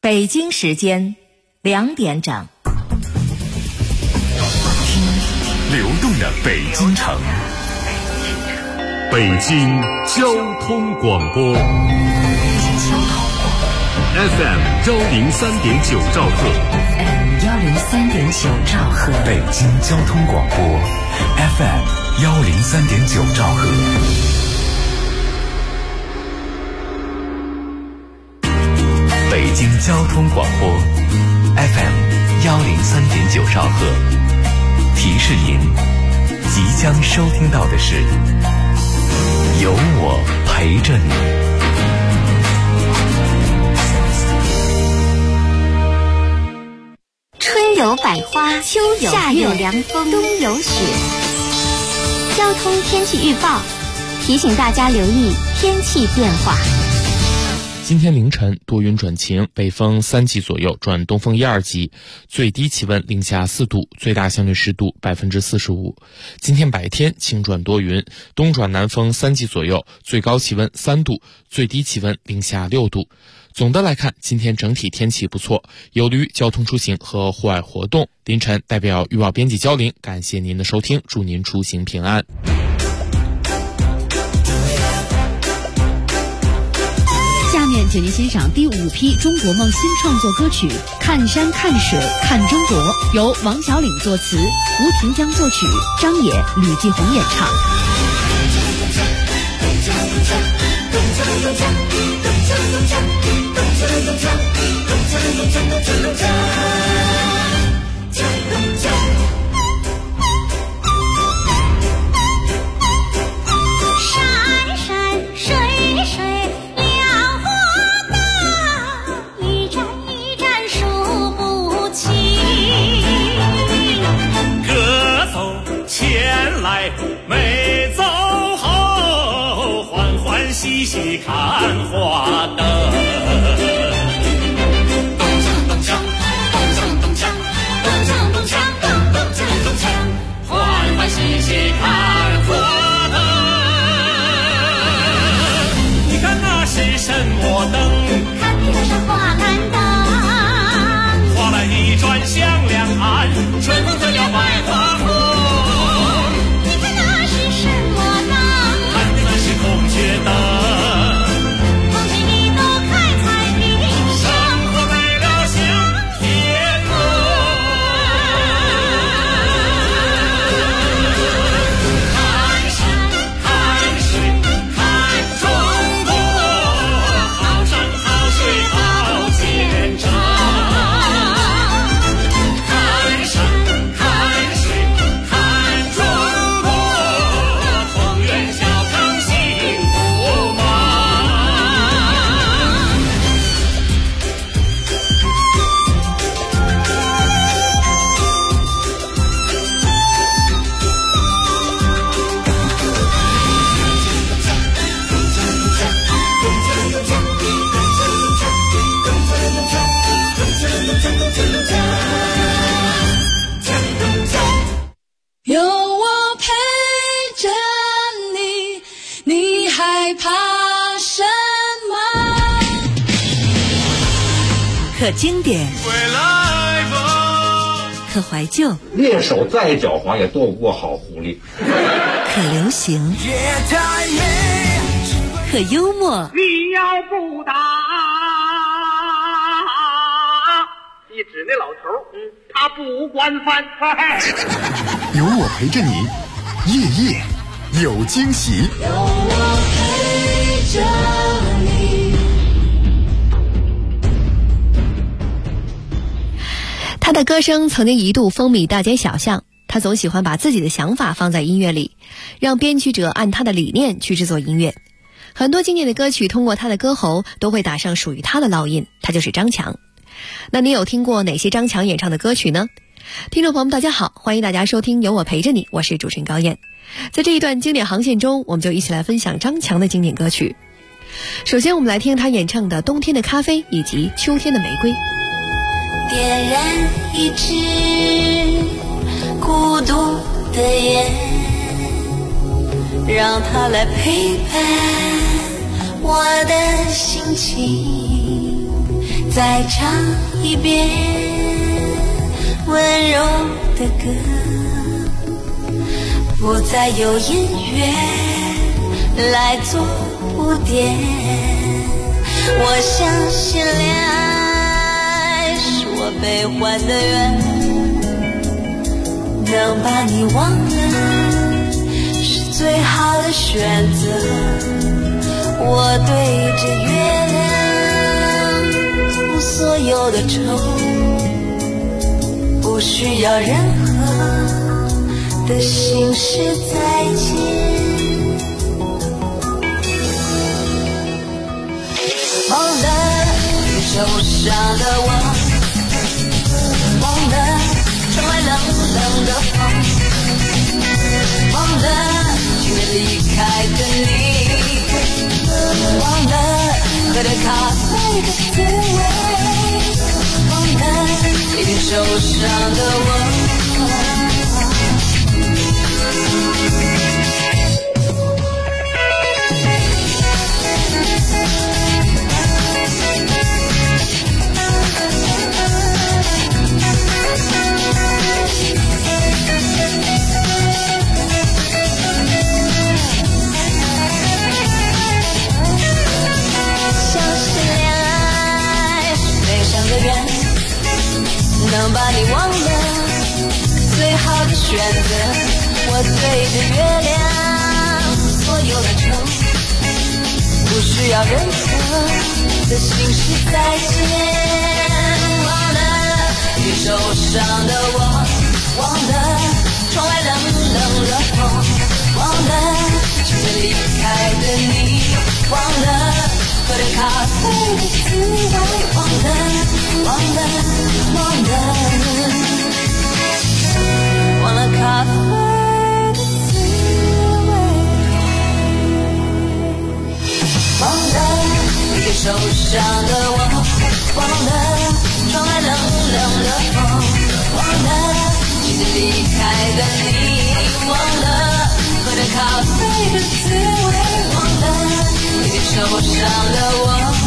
北京时间2点整， 听流动的北京城，北京交通广播 FM 103.9兆赫 103.9兆赫， 北京交通广播 FM 103.9兆赫。北京交通广播 FM 103.9兆赫，提示您即将收听到的是有我陪着你。 春有百花，秋有夏有凉风，冬有雪。交通天气预报提醒大家留意天气变化。 今天凌晨多云转晴，北风3级左右转东风1、2级，最低气温零下4度，最大相对湿度45%。今天白天晴转多云，东转南风3级左右，最高气温3度，最低气温零下6度。总的来看，今天整体天气不错，有利于交通出行和户外活动。凌晨代表预报编辑焦玲，感谢您的收听，祝您出行平安。 下面请您欣赏第5批中国梦新创作歌曲《看山看水看中国》，由王小岭作词，吴庭江作曲，张也、吕继红演唱。 山山水水两河大，一站一站数不清。 歌走前来没走后，欢欢喜喜看花灯。喜喜看花灯，你看那是什么灯？ 看的是花篮灯， 花篮一转向两岸，春风吹了百花红。 你看那是什么灯？ 看的那是孔雀灯。 空气里都开彩屏， 生活来了向天乐。 有我陪着你，你害怕什么？ 可经典， 回来吧， 可怀旧， 猎手再狡猾也斗不过好狐狸。 可流行，可幽默。 你要不打，你指那老头，他不管饭。 有我陪着你，夜夜有惊喜。 有我陪着你。 他的歌声曾经一度风靡大街小巷，他总喜欢把自己的想法放在音乐里，让编曲者按他的理念去制作音乐。很多经典的歌曲通过他的歌喉都会打上属于他的烙印，他就是张强。那你有听过哪些张强演唱的歌曲呢？听众朋友们大家好，欢迎大家收听有我陪着你，我是主持人高燕。在这一段经典航线中，我们就一起来分享张强的经典歌曲。首先我们来听他演唱的《冬天的咖啡》以及《秋天的玫瑰》。 点燃一支孤独的烟，让它来陪伴我的心情， 再唱一遍温柔的歌，不再有音乐来做铺垫。我相信恋爱是我悲欢的缘，能把你忘了是最好的选择。我对着月亮所有的愁，不需要任何的形式再见。忘了你受伤的我，忘了窗外冷冷的风，忘了今天离开的你，忘了喝的咖啡的滋味，忘了已经受伤的我。能把你忘了最好的选择。我对着月亮所有的愁，不需要任何的形式再见。忘了你受伤的我，忘了窗外冷冷的风，忘了今天离开的你，忘了喝的咖啡的滋味，忘了忘了忘了忘了咖啡的滋味，忘了已经受伤的我，忘了窗外冷冷的风，忘了今天离开的你，忘了喝的咖啡的滋味，忘了已经受伤的我。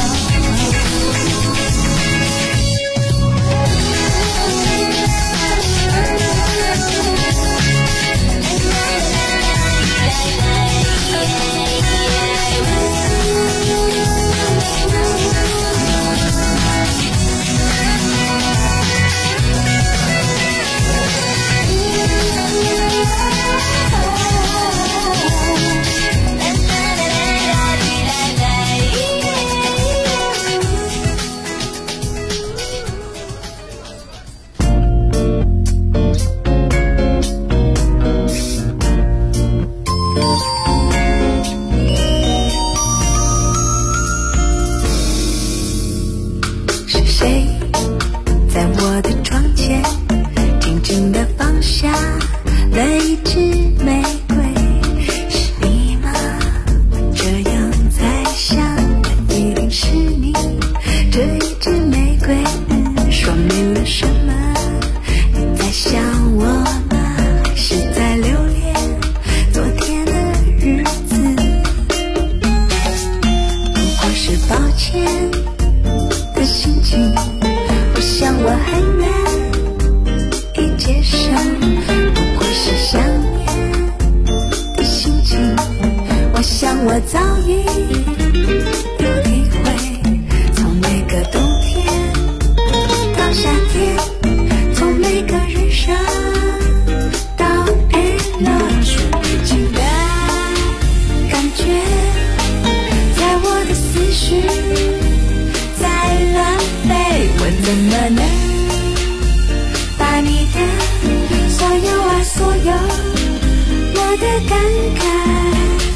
我早已有体会，从每个冬天到夏天，从每个日升到日落，纯净的感觉在我的思绪在乱飞，我怎么能把你的所有啊所有我的感慨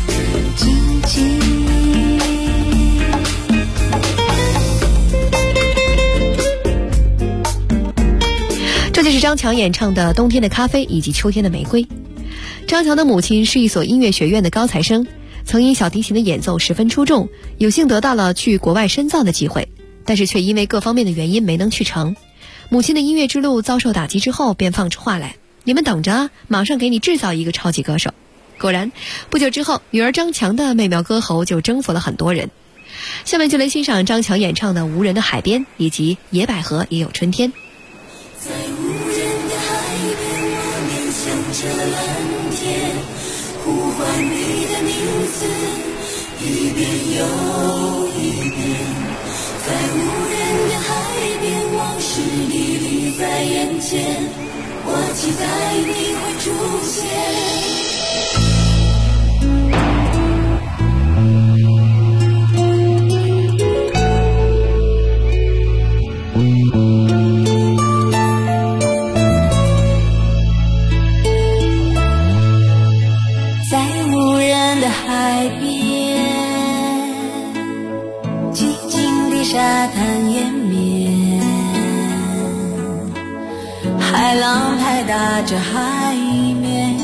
这就是张强演唱的《冬天的咖啡》以及《秋天的玫瑰》。张强的母亲是一所音乐学院的高材生，曾因小提琴的演奏十分出众，有幸得到了去国外深造的机会，但是却因为各方面的原因没能去成。母亲的音乐之路遭受打击之后，便放出话来：“你们等着，马上给你制造一个超级歌手。”果然，不久之后，女儿张强的美妙歌喉就征服了很多人。 下面就来欣赏张强演唱的《无人的海边》，以及《野百合也有春天》。 在无人的海边，我面向着蓝天，呼唤你的名字，一遍又一遍。在无人的海边，往事历历在眼前，我期待你会出现。沙滩延绵，海浪拍打着海面，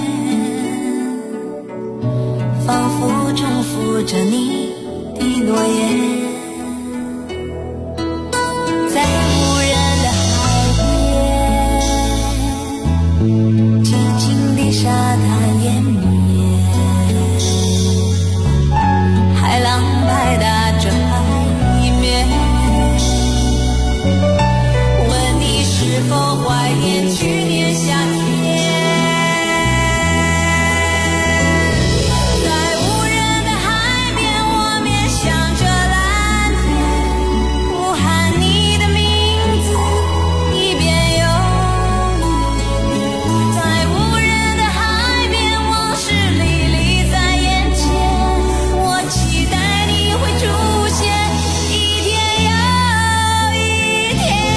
仿佛重复着你的诺言。在无人的海边，寂静的沙滩延绵，海浪拍打着海面，问你是否怀念去年夏天。在无人的海边，我面向着蓝天，呼喊你的名字，一遍又一遍。在无人的海边，往事历历在眼前，我期待你会出现，一天又一天。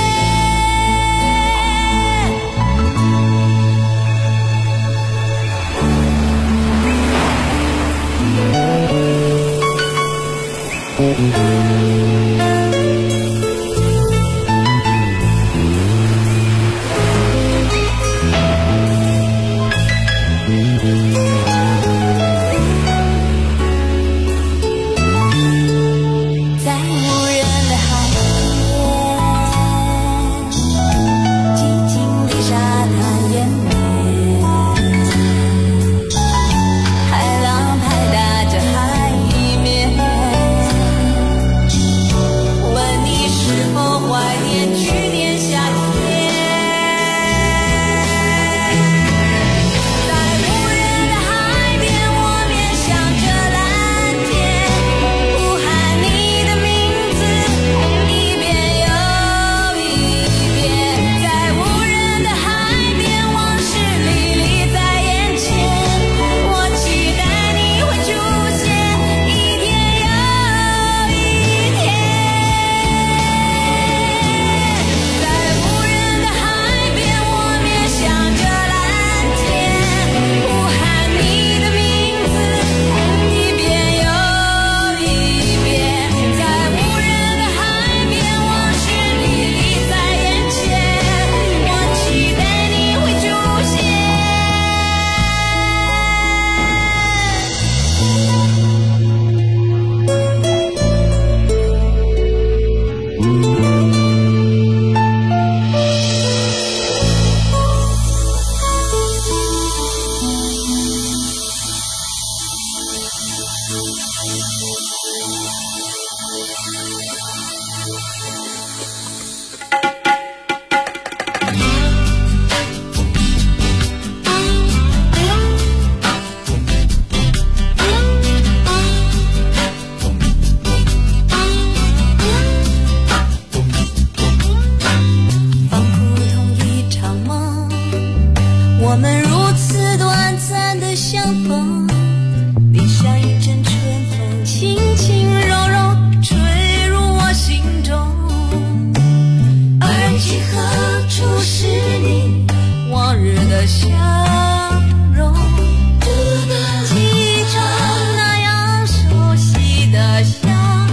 在无人的海边，寂静的沙滩延绵，海浪拍打着海面，问你是否怀念去年夏天。在无人的海边，我面向着蓝天，呼喊你的名字，一遍又一遍。在无人的海边，往事历历在眼前，我期待你会出现，一天又一天。在无人的海边，我面向着蓝天，呼喊你的名字，一遍又一遍。在无人的海边，往事历历在眼前，我期待你会出现。仿佛同一场梦，我们如此短暂的相逢，你像一阵春风，轻轻柔柔吹入我心中。而今何处是你往日的笑容？记忆中那样熟悉的笑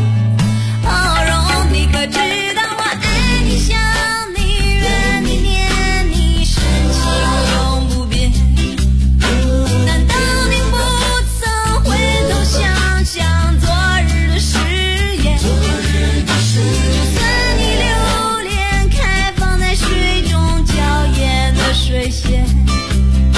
容，你可知道我爱你想你怨你念你，深情永不变。难道你不曾回头想想昨日的誓言？就算你留恋开放在水中娇艳的水仙，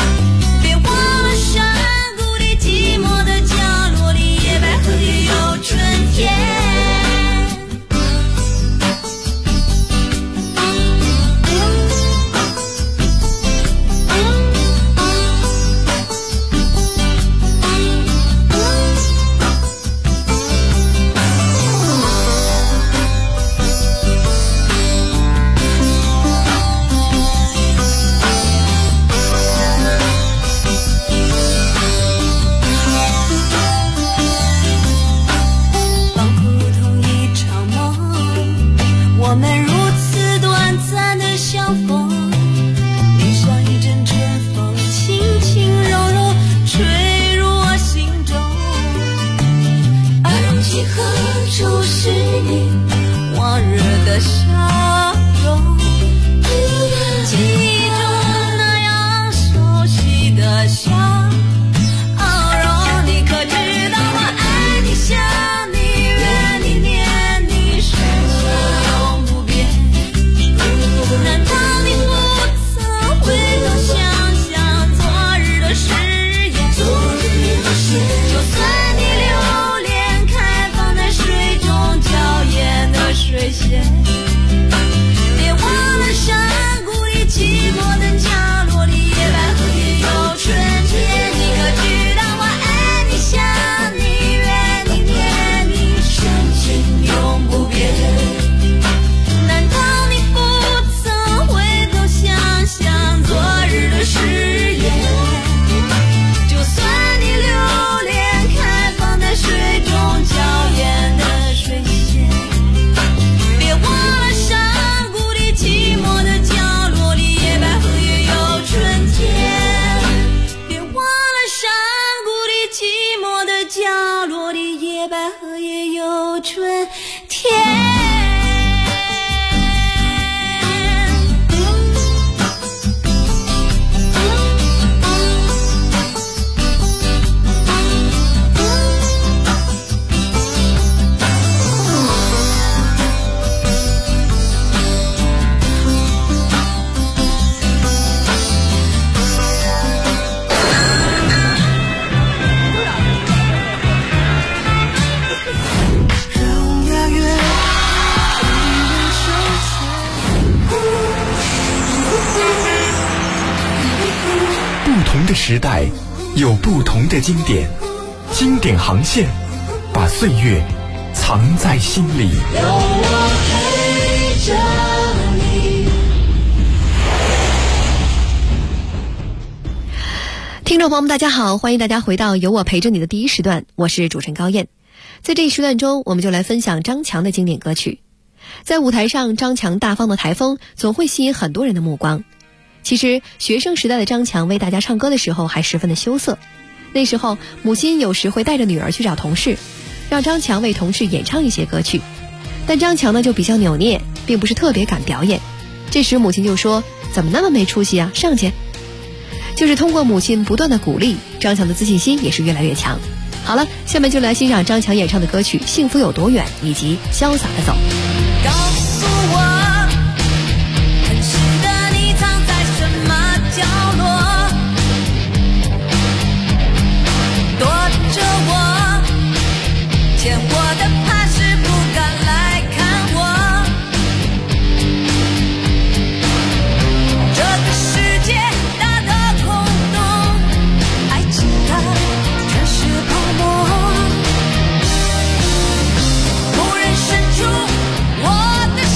笑。哦，你可知道我爱你、想你、怨你、念你，深情永不变。难道你不曾回头想想昨日的誓言？就算你留恋开放在水中娇艳的水仙，别忘了山谷里寂寞的角落里，野百合也有春天。你可知道我爱你、想你、怨你、念你，深情永不变。难道你不曾回头想想昨日的誓言？就算你留恋开放在水中娇艳的水仙，别忘了山谷里寂寞的角落里，野百合也有春天。别忘了山谷里寂寞的角落里，野百合也有春天。 不同的时代有不同的经典，经典航线把岁月藏在心里。 有我陪着你。 听众朋友们大家好，欢迎大家回到有我陪着你的第一时段，我是主持人高燕。在这一时段中，我们就来分享张强的经典歌曲。在舞台上，张强大方的台风总会吸引很多人的目光。其实学生时代的张强为大家唱歌的时候还十分的羞涩，那时候母亲有时会带着女儿去找同事，让张强为同事演唱一些歌曲，但张强呢就比较扭捏，并不是特别敢表演。这时母亲就说：怎么那么没出息啊，上去。就是通过母亲不断的鼓励，张强的自信心也是越来越强。好了，下面就来欣赏张强演唱的歌曲《幸福有多远》以及《潇洒的走》。 告诉我，很值得你藏在什么角落，躲着我，牵我的怕是不敢来看我。这个世界大的空洞，爱情的全是泡沫，蓦然伸出我的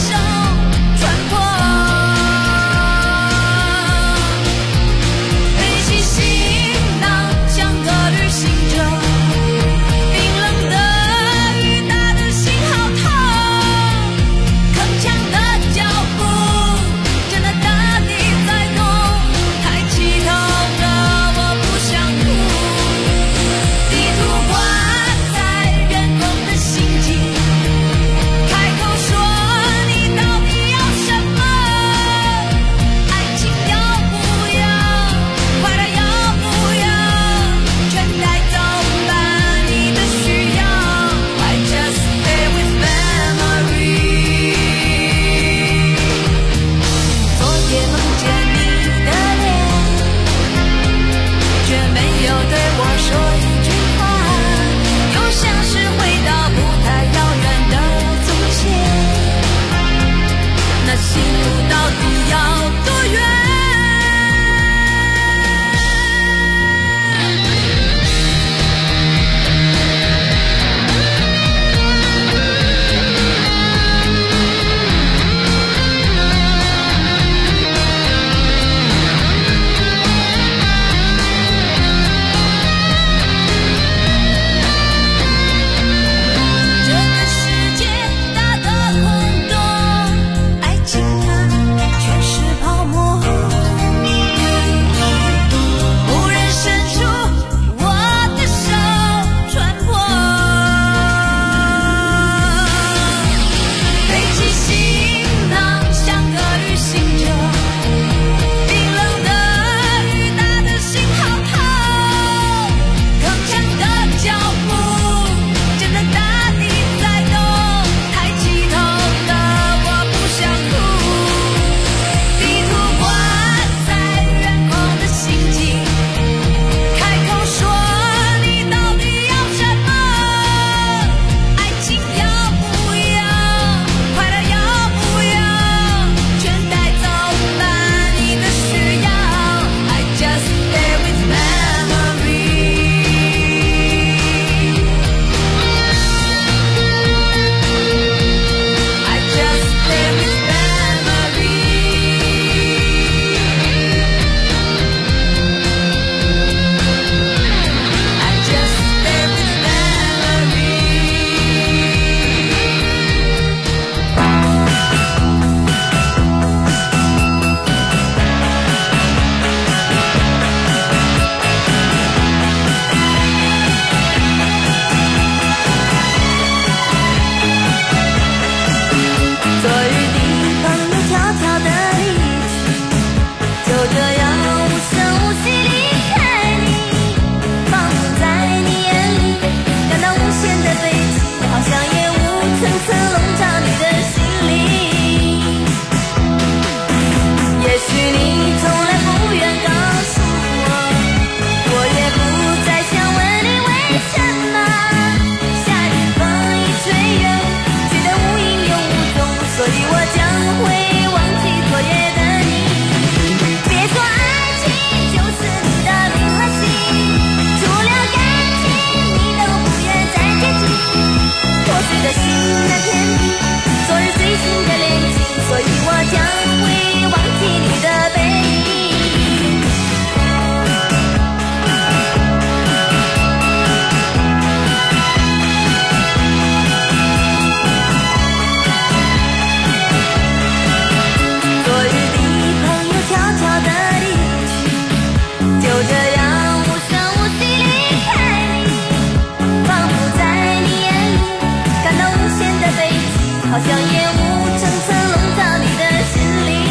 好像烟雾层层笼罩你的心里。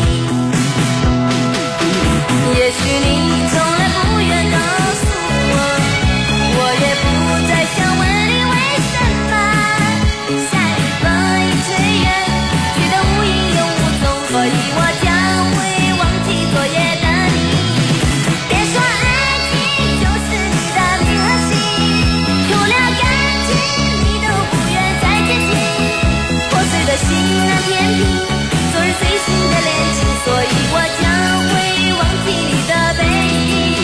也许你从来不愿告诉我，我也不再想问你为什么。下雨风一吹远，去得无影又无踪，所以我将会忘记昨夜的你。别说爱情就是你的名和姓，除了感情你都不愿再接近。破碎的心难填平昨日最新的恋情，所以我将会忘记你的背影。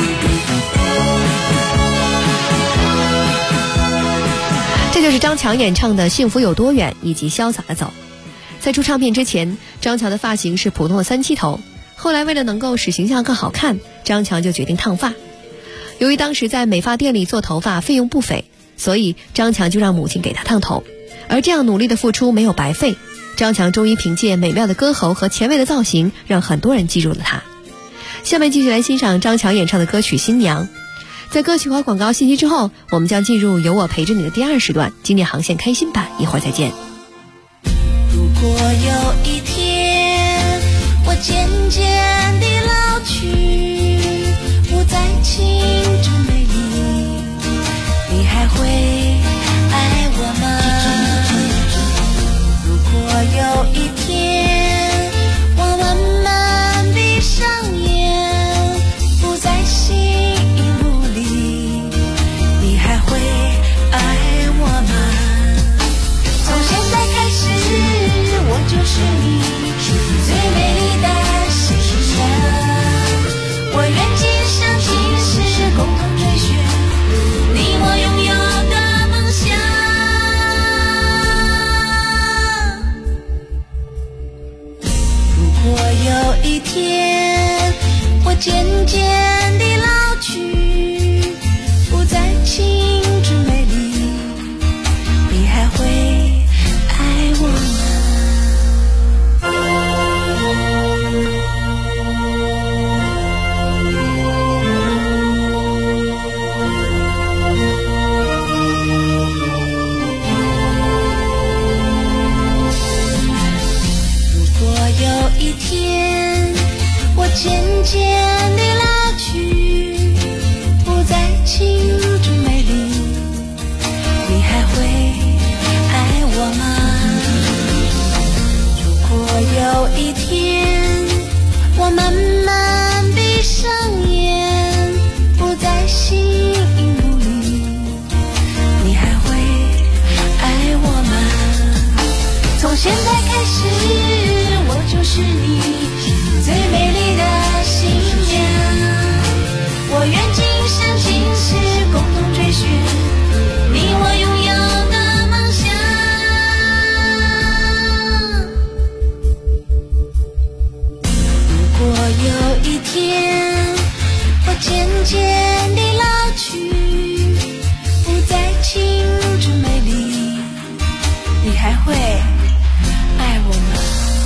这就是张强演唱的《幸福有多远》以及《潇洒的走》。在出唱片之前，张强的发型是普通的3七头，后来为了能够使形象更好看，张强就决定烫发。由于当时在美发店里做头发费用不菲，所以张强就让母亲给他烫头。而这样努力的付出没有白费，张强终于凭借美妙的歌喉和前卫的造型，让很多人记住了他。下面继续来欣赏张强演唱的歌曲《新娘》。在歌曲和广告信息之后，我们将进入有我陪着你的第2时段经典航线开心版，一会儿再见。 如果有一天我渐渐地老去，不再青春美丽，你还会爱我吗？如果有一天我慢慢闭上眼，不再形影不离，你还会爱我吗？从现在开始我就是你最美丽的新娘，我愿今生今世共同追寻你我拥有的梦想。如果有一天我渐渐地老去，不再青春美丽，你还会爱我吗？如果有一天我渐渐地老去，不再青春美丽，你还会爱我吗？如果有一天我慢慢闭上眼，不再形影不离，你还会爱我吗？从现在开始我就是你最美丽的新娘，我愿今生今世共同追寻你我拥有的梦想。如果有一天我渐渐地老去，不再青春美丽，你还会爱我吗？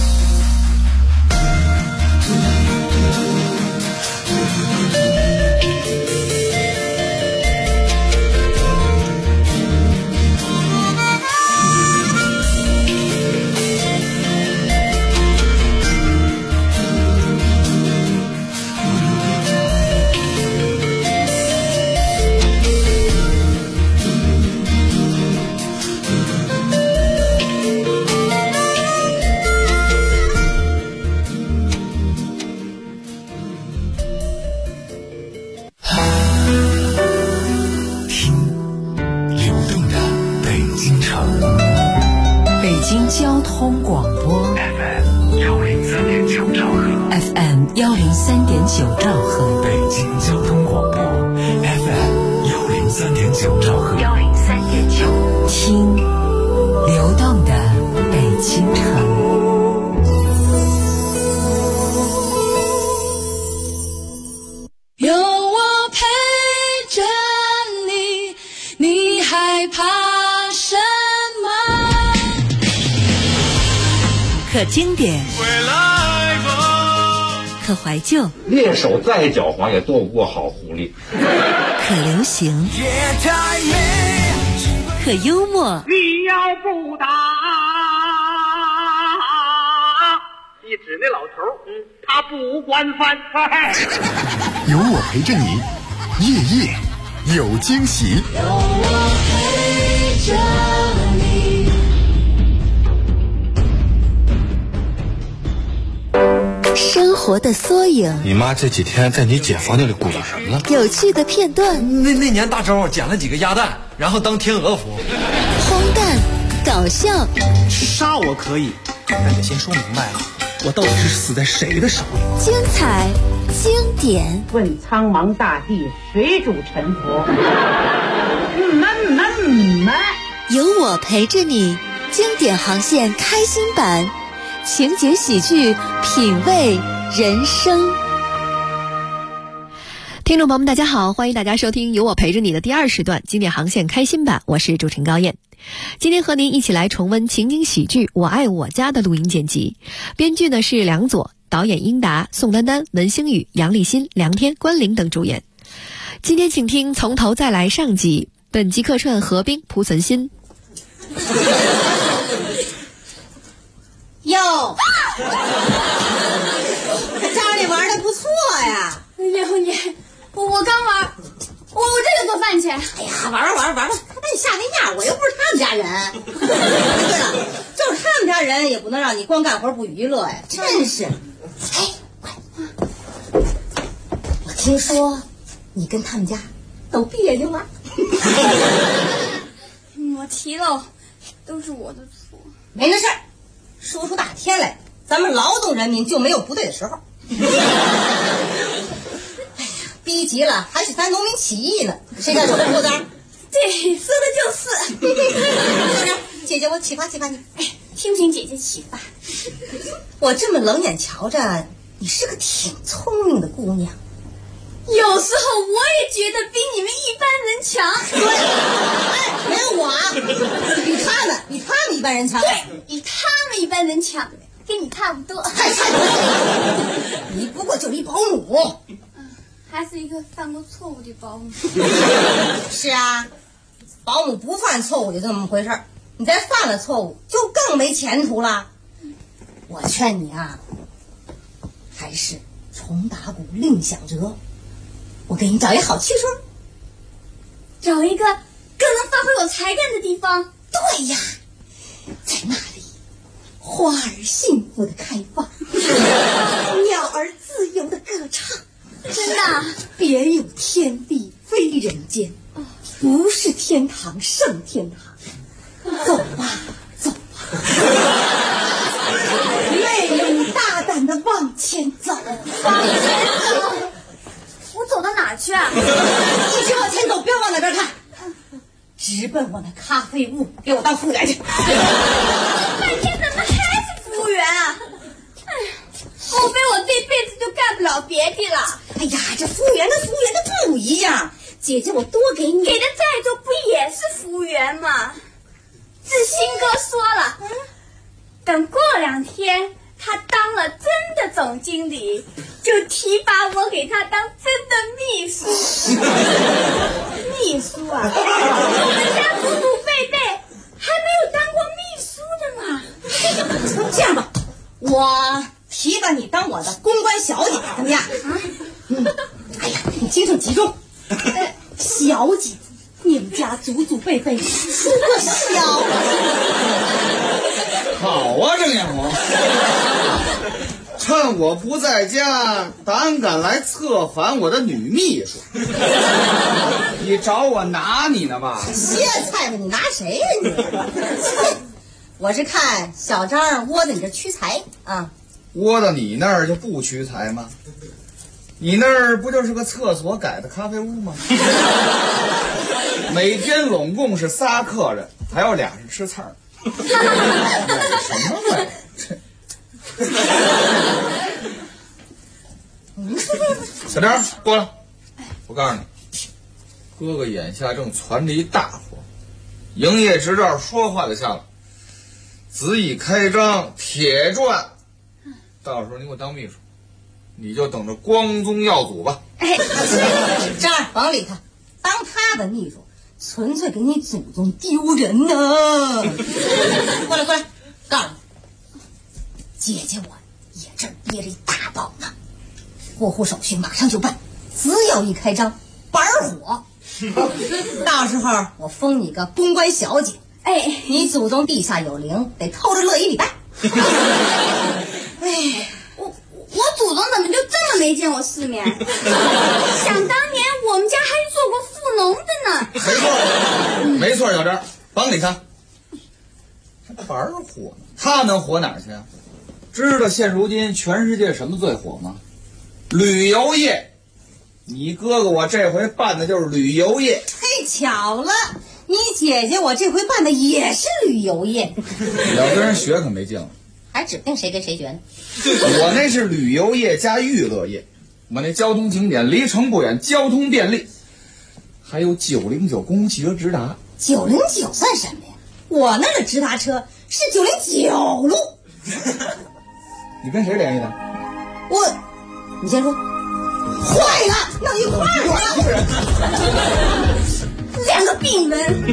交通广播 FM 103.9兆赫 FM 103.9兆赫， 北京交通广播 FM 103.9兆赫 103.9，听流动的北京城。 有我陪着你，你害怕什么？ 可经典，可怀旧， 猎手再狡猾也斗不过好狐狸。 可流行，可幽默。 你要不打一指那老头，他不管饭。 有我陪着你，夜夜有惊喜。 有我陪着你。 生活的缩影， 你妈这几天在你姐房间里鼓捣什么了？ 有趣的片段。 那年大周捡了几个鸭蛋，然后当天鹅服。 荒诞，搞笑。 杀我可以，但得先说明白了，我到底是死在谁的手里？ 精彩，经典。 问苍茫大地，谁主沉浮？ 有我陪着你，经典航线开心版。情景喜剧，品味人生。 听众朋友们大家好，欢迎大家收听有我陪着你的第2时段经典航线开心版，我是主持人高燕。今天和您一起来重温情景喜剧《我爱我家》的录音剪辑，编剧呢是梁左，导演英达、宋丹丹、文星宇、杨立新、梁天、关凌等主演。今天请听从头再来上集，本集客串何冰、濮存昕。 哟，家里玩的不错呀！ 你，我刚玩，我这就做饭去。哎呀，玩吧，看你吓那样，我又不是他们家人。对了，就是他们家人也不能让你光干活不娱乐呀，真是。哎，快，我听说你跟他们家都别扭了。 我提了，都是我的错。 没那事儿。说出大天来，咱们劳动人民就没有不对的时候。哎呀，逼急了还是咱农民起义呢，谁敢说不当？ 对，说的就是。 姐姐，我启发你。 哎，听听姐姐启发。 我这么冷眼瞧着，你是个挺聪明的姑娘。 有时候我也觉得比你们一般人强。 对，哎，没有我啊，比他们一般人强。 对，比他们一般人强，跟你差不多。 你不过就是一保姆， 还是一个犯过错误的保姆。 是啊，保姆不犯错误就这么回事儿，你再犯了错误就更没前途了。我劝你啊，还是重打鼓另想辙。我给你找一好去处， 找一个更能发挥我才干的地方。 对呀，在那里，花儿幸福的开放，鸟儿自由的歌唱。 真的， 别有天地非人间，不是天堂胜天堂。走吧，魅力大胆的往前走。 我走到哪儿去啊？ 一直往前走，不要往哪边看，直奔我那咖啡屋，给我当服务员去。 半天怎么还是服务员啊？哎，莫非我这辈子就干不了别的了？ 哎呀，这服务员跟服务员的不一样。姐姐，我多给你， 给的再多不也是服务员吗？志新哥说了，等过2天他当了真的总经理，就提拔我给他当真的秘书。秘书啊，我们家祖祖辈辈还没有当过秘书的嘛。 这样吧，我提拔你当我的公关小姐，怎么样？哎呀，你精神集中。小姐，你们家祖祖辈辈出过小。 好啊，郑艳红，趁我不在家，胆敢来策反我的女秘书，你找我拿你呢吧？ 歇菜吧，你拿谁呀你？我是看小张窝在你这屈才啊。 窝到你那儿就不屈才吗？你那儿不就是个厕所改的咖啡屋吗？每天拢共是3客人，还有俩是吃菜儿。什么玩意儿？小张，过来！我告诉你，哥哥眼下正传着一大活，营业执照说话就下了，子已开张，铁赚。到时候你给我当秘书，你就等着光宗耀祖吧。 哎，张二，甭理他，当他的秘书，纯粹给你祖宗丢人呢。过来，告诉你，姐姐我也这憋着一大包呢，过户手续马上就办，只要一开张，板火。到时候我封你个公关小姐， 哎， 你祖宗地下有灵，得偷着乐一礼拜。 哎，我祖宗怎么就这么没见过世面？想当年我们家还做过富农的呢。 没错，没错，小张，帮你看，板火，他能火哪儿去啊？知道现如今全世界什么最火吗？旅游业。你哥哥我这回办的就是旅游业。 嘿，巧了，你姐姐我这回办的也是旅游业。 两个人学可没劲了， 还指定谁跟谁学呢？ 我那是旅游业加娱乐业，我那交通景点离城不远，交通便利，还有909公共汽车直达。 909算什么呀？我那个直达车是909路。 你跟谁联系的？ 你先说。坏了，弄一块儿了，两个病人。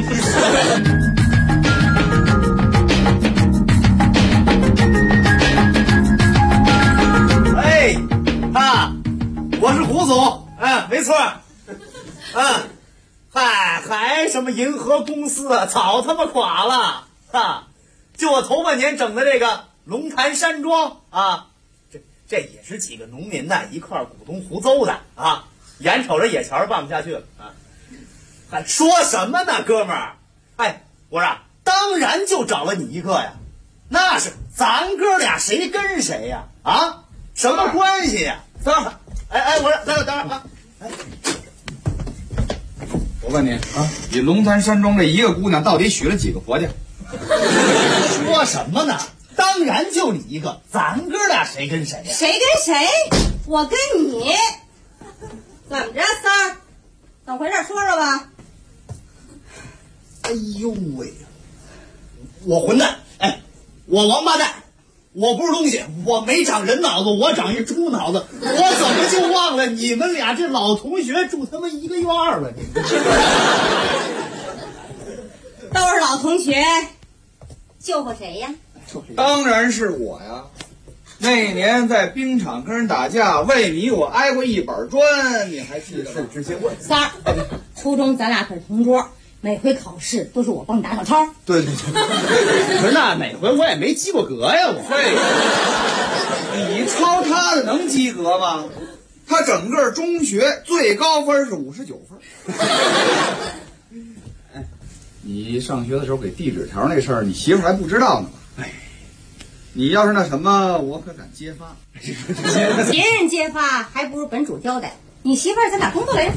哎，我是胡总，没错，还什么银河公司啊，早他妈垮了就我头半年整的这个龙潭山庄啊。这也是几个农民呢一块股东胡诌的啊，眼瞅着野钱办不下去了啊，还说什么呢，哥们儿？哎，我说当然就找了你一个呀，那是咱哥俩谁跟谁呀？啊，什么关系呀？我说等会儿啊， 我问你啊，你龙潭山庄这一个姑娘到底娶了几个婆家？ 说什么呢？当然就你一个，咱哥俩谁跟谁呀？ 谁跟谁？我跟你。怎么着，三儿？怎么回事？说说吧。 哎呦喂！我混蛋！哎，我王八蛋！我不是东西，我没长人脑子，我长一猪脑子。我怎么就忘了你们俩这老同学住他妈一个院了？ 都是老同学，救活谁呀？ 当然是我呀！那年在冰场跟人打架，为你我挨过一板砖，你还记得吗？ 之前问三儿，初中咱俩可是同桌，每回考试都是我帮你打小抄。 对，可是那每回我也没及过格呀，我。 你抄他的能及格吗？他整个中学最高分是59分。你上学的时候给递纸条那事儿，你媳妇还不知道呢吧？哎，你要是那什么，我可敢揭发。 别人揭发还不如本主交代。你媳妇儿在哪工作来着？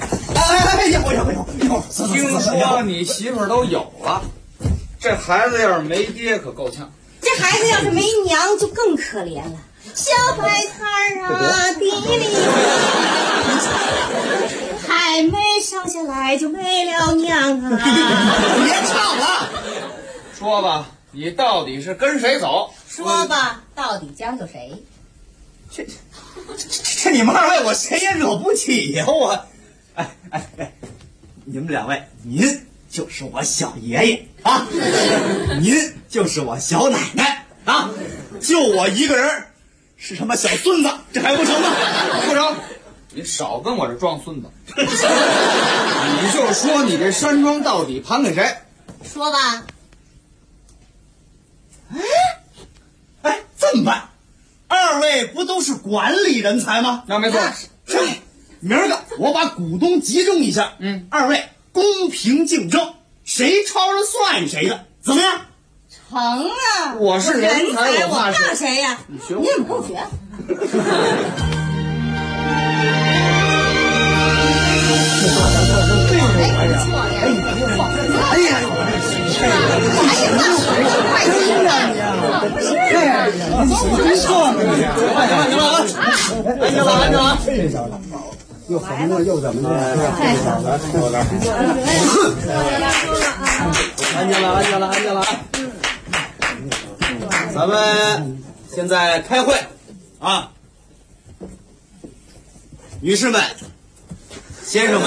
听说你媳妇儿都有了，这孩子要是没爹可够呛。 这孩子要是没娘就更可怜了。小摆摊儿啊，地里还没生下来就没了娘啊！ 别唱了， 说吧，你到底是跟谁走？ 说吧，到底将就谁？ 这你们二位我谁也惹不起呀！我，你们两位，您就是我小爷爷啊，您就是我小奶奶啊，就我一个人是什么小孙子，这还不成吗？ 不成，你少跟我这装孙子。你就说你这山庄到底盘给谁？ 说吧。 哎，这么办？二位不都是管理人才吗？ 那没错。 是，明儿个我把股东集中一下，二位公平竞争，谁抄着算谁的，怎么样？ 成啊！ 我是人才， 我怕谁呀？你怎么跟我学？ 又怎么了？又怎么了？ 安静了。咱们现在开会啊，女士们、先生们、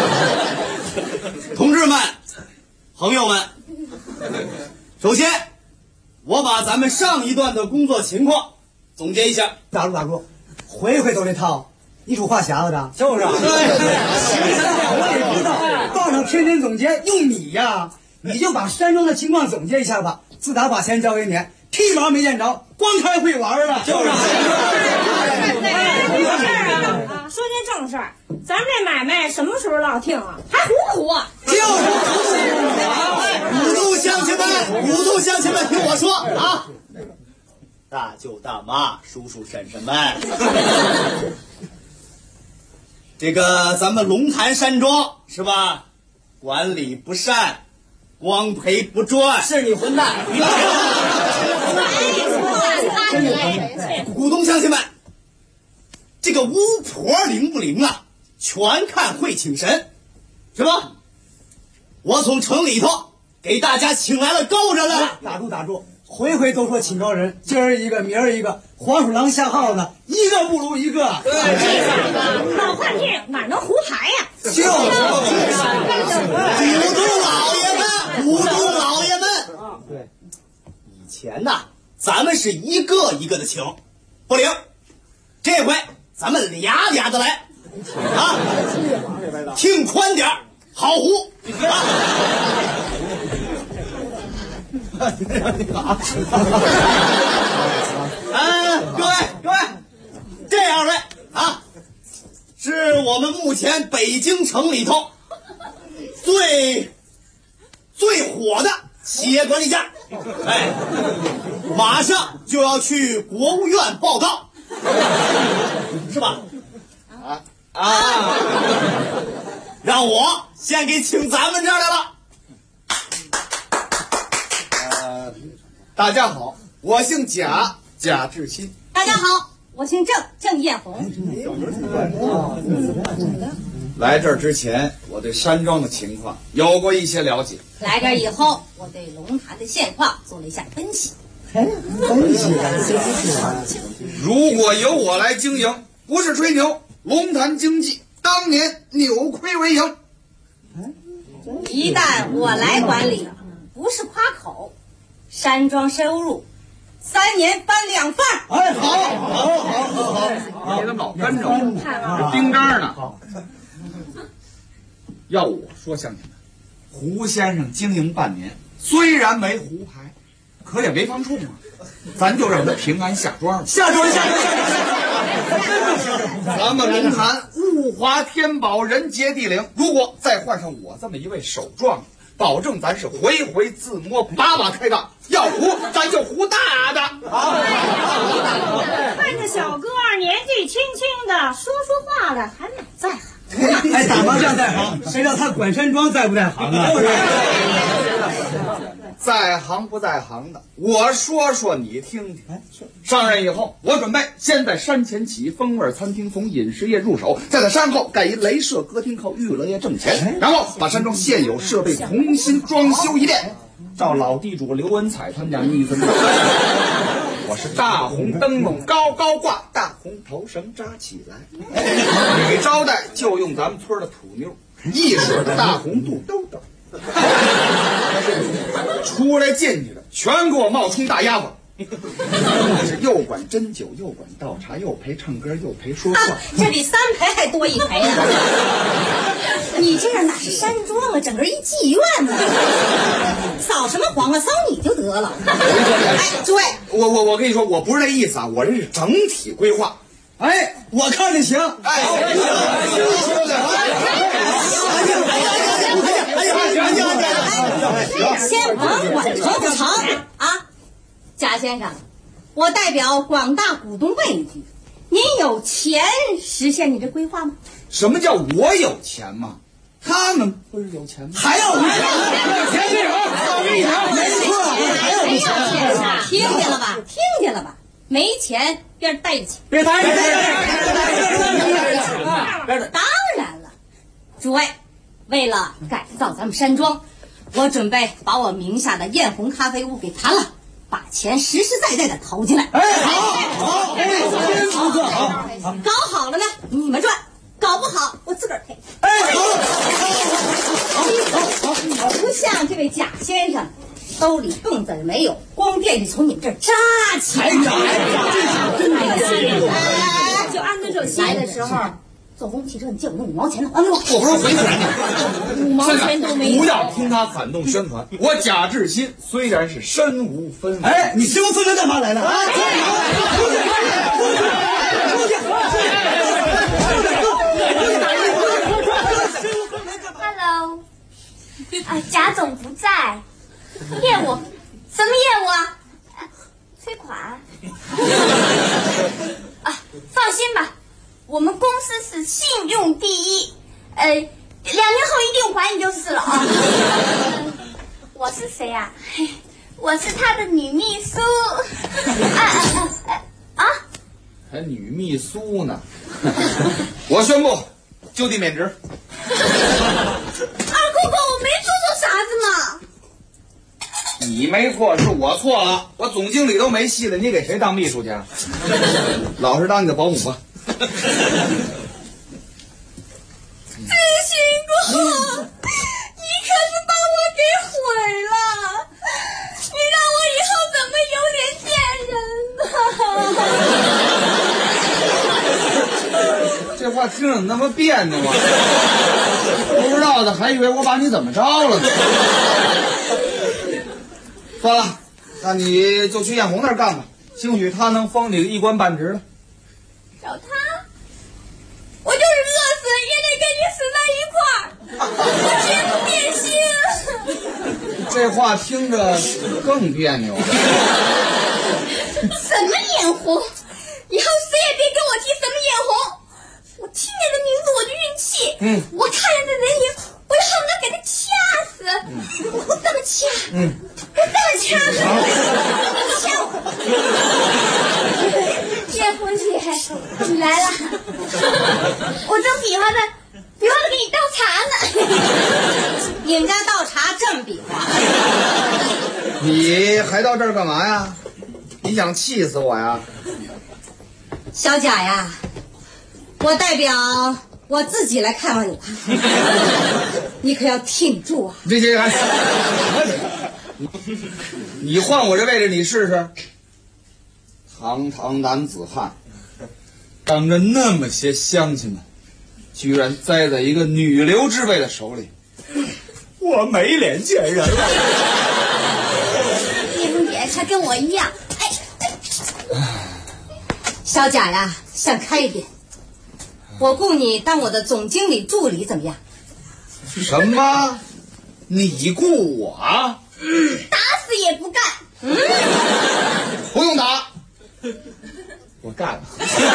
同志们、朋友们，首先，我把咱们上一段的工作情况总结一下。 打住，回回都这套，你属话匣子的， 就是。 我也知道，报上天天总结用你呀，你就把山庄的情况总结一下吧。自打把钱交给你，屁毛没见着，光开会玩了。 就是。 说件正事儿，咱们这买卖什么时候落听啊？还糊不糊啊？ 就是五度乡亲们，听我说啊！大舅大妈、叔叔婶婶们，这个咱们龙潭山庄是吧？管理不善，光赔不赚。是你混蛋！股东乡亲们，这个巫婆灵不灵啊？全看会请神，是吧？我从城里头给大家请来了高人了。 打住！回回都说请高人，今儿一个，明儿一个，黄鼠狼下耗子，一个不如一个。 对，老话听哪能胡牌呀？ 就是股东老爷们。 对， 以前呐，咱们是一个一个的请，不灵。这回咱们俩的来啊，听宽点好胡各位，这2位啊，是我们目前北京城里头最火的企业管理家，马上就要去国务院报道，是吧？让我先给请咱们这儿来了。 大家好，我姓贾志新。 大家好，我姓郑艳红。 来这儿之前，我对山庄的情况有过一些了解。 来这儿以后，我对龙潭的现况做了一下分析。 如果由我来经营，不是吹牛，龙潭经济当年扭亏为盈。 一旦我来管理，不是夸口，山庄收入3年翻2番。 好，别那么老跟着我，这盯杆呢。要我说，乡亲们，胡先生经营半年，虽然没胡牌，可也没放冲啊，咱就让他平安下庄。 下庄。 咱们龙潭物华天宝，人杰地灵。如果再换上我这么一位首壮，保证咱是回回自摸，把把开杠。要胡，咱就胡大的。 看着小哥年纪轻轻的，说话了还哪在行？ 打麻将在行，谁让他管山庄在不在行啊？ 在行不在行的，我说你听听。上任以后，我准备先在山前起风味餐厅，从饮食业入手，再在山后盖一镭射歌厅，靠娱乐业挣钱，然后把山庄现有设备重新装修一遍，照老地主刘文彩他们家意思。我是大红灯笼高高挂，大红头绳扎起来，女招待就用咱们村的土妞，一水的大红肚兜兜。出来进去的全给我冒充大丫鬟，是又管针灸，又管倒茶，又陪唱歌，又陪说话， 这比3陪还多1陪呢。你这哪是山庄啊，整个一妓院呢。扫什么黄啊，扫你就得了。诸位， 我跟你说，我不是这意思啊，我这是整体规划。 我看着行。 先甭管成不成啊，贾先生，我代表广大股东问一句，您有钱实现你这规划吗？ 什么叫我有钱吗？他们不是有钱吗？ 还要钱？ 没错，还要钱。听见了吧？没钱别待着去。 别待着。 当然了，诸位，为了改造咱们山庄，我准备把我名下的艳红咖啡屋给盘了，把钱实实在在的投进来。 好，真不错，好， 搞好了呢，你们赚；搞不好，我自个儿赔。 好， 不像这位贾先生， 兜里蹦子没有，光惦记从你们这儿扎起。 还扎？ 就安顿这心。来的时候，坐公共汽车你借我那5毛钱呢？啊，我不是回去 5毛钱都没有。 不要听他反动宣传。我贾志新虽然是身无分文， 哎，你身无分文干嘛来了啊？ 贾总不在，业务什么业务啊？催款啊，放心吧，我们公司是信用第一，2年后一定还你就是了啊。我是谁呀？我是他的女秘书。 还女秘书呢？我宣布就地免职。 二姑姑，我没做错啥子嘛。 你没错，是我错了。我总经理都没戏了，你给谁当秘书去？老实当你的保姆吧。 志新哥，你可是把我给毁了，你让我以后怎么有脸见人呢？ 这话听着那么别扭啊！不知道的还以为我把你怎么着了呢。算了，那你就去艳红那儿干吧，兴许他能封你一官半职了。 找他？我就是饿死也得跟你死在一块儿，我绝不变心。 这话听着更别扭。 什么眼红？以后谁也别跟我提什么眼红。我听你的名字我就运气。我看人的人影，我就恨不得给他掐死。我这么掐，我这么掐，掐我。艳红姐，你来了，我正比划着给你倒茶呢。 你们家倒茶这么比划？ 你还到这儿干嘛呀？你想气死我呀？ 小贾呀，我代表我自己来看望你，你可要挺住啊！ 这你换我这位置，你试试。堂堂男子汉，当着那么些乡亲们，居然栽在一个女流之辈的手里，我没脸见人了。 叶红姐，她跟我一样， 小贾呀，想开一点，我雇你当我的总经理助理怎么样？ 什么？你雇我？ 打死也不干。 不用打，我干了。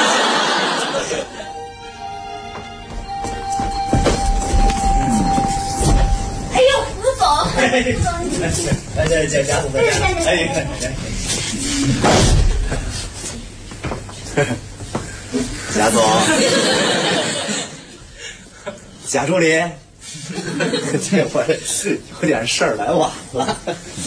哎呦，吴总， 贾总在。贾总，贾助理，这回有点事儿来晚了。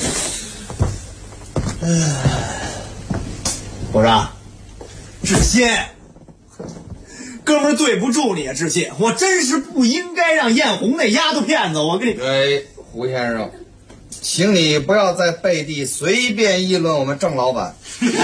我说，志新，哥们儿对不住你啊，志新，我真是不应该让艳红那丫头片子。我跟你， 哎，胡先生，请你不要在背地随便议论我们郑老板。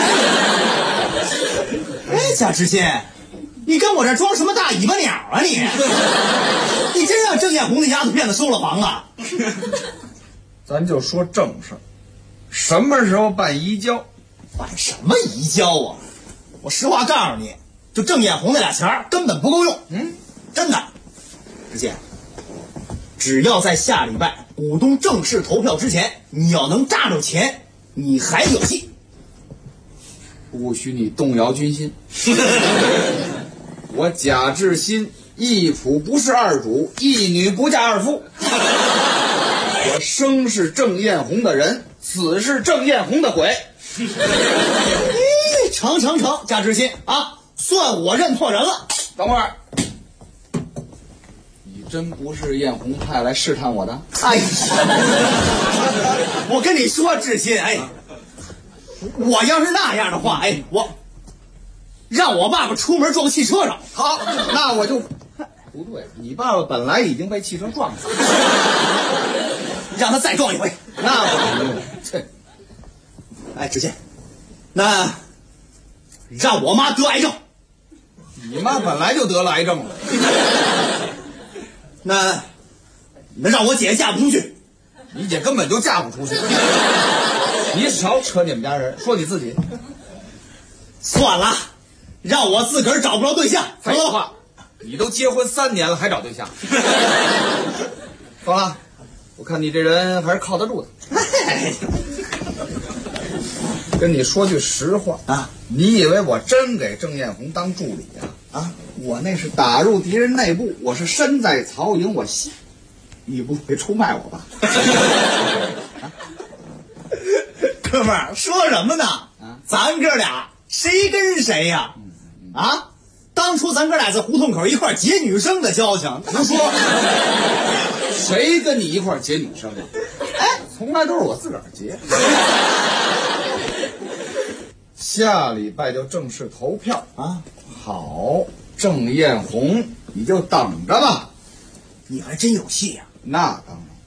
哎，贾志新，你跟我这装什么大尾巴鸟啊你？你真让郑艳红那丫头片子收了房啊？ 咱就说正事儿，什么时候办移交？ 办什么移交啊？我实话告诉你，就郑艳红那俩钱儿根本不够用。真的。志新，只要在下礼拜股东正式投票之前，你要能扎着钱，你还有戏。 不许你动摇军心。我贾志新一夫不是二主，一女不嫁二夫。我生是郑艳红的人，死是郑艳红的鬼。 成，贾志新啊，算我认错人了。 等会儿，你真不是艳红派来试探我的？ 哎呀，我跟你说，志新，我要是那样的话，我让我爸爸出门撞汽车上。 好，那我就不对，你爸爸本来已经被汽车撞死了， 让他再撞一回。 那不用， 哎，知县，那让我妈得癌症。 你妈本来就得了癌症了。 那让我姐嫁不出去。 你姐根本就嫁不出去。你少扯你们家人，说你自己。 算了，让我自个儿找不着对象。 废话，你都结婚3年了还找对象？走了，我看你这人还是靠得住的。跟你说句实话啊，你以为我真给郑艳红当助理啊？我那是打入敌人内部，我是身在曹营，我心，你不会出卖我吧？ 哥们儿说什么呢？咱哥俩谁跟谁呀？啊，当初咱哥俩在胡同口一块劫女生的交情， 胡说！谁跟你一块劫女生啊？哎，从来都是我自个儿劫。下礼拜就正式投票啊！好，郑艳红，你就等着吧。 你还真有戏呀！ 那当然。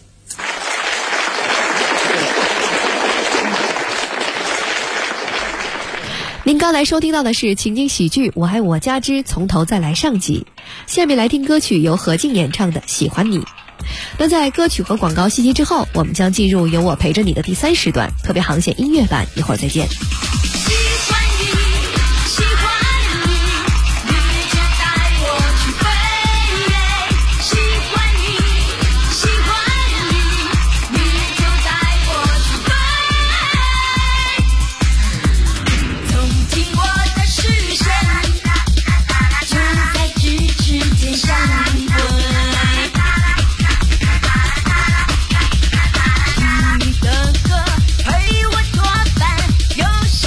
您刚才收听到的是情景喜剧《我爱我家之从头再来》上集，下面来听歌曲由何静演唱的《喜欢你》。那在歌曲和广告信息之后，我们将进入有我陪着你的第3时段特别航线音乐版，一会儿再见。 陪我多半有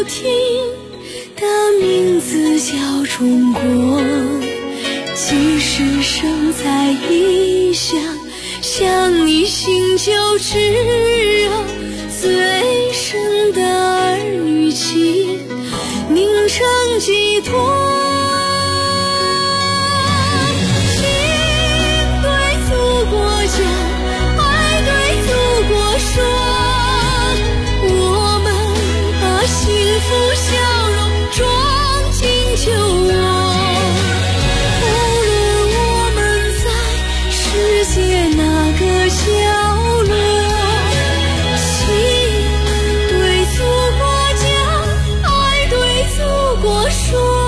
听的名字叫中国，即使生在异乡，想你心就炙热，最深的儿女情凝成寄托。幸福笑容装进酒窝，无论我们在世界哪个角落，情对祖国讲，爱对祖国说。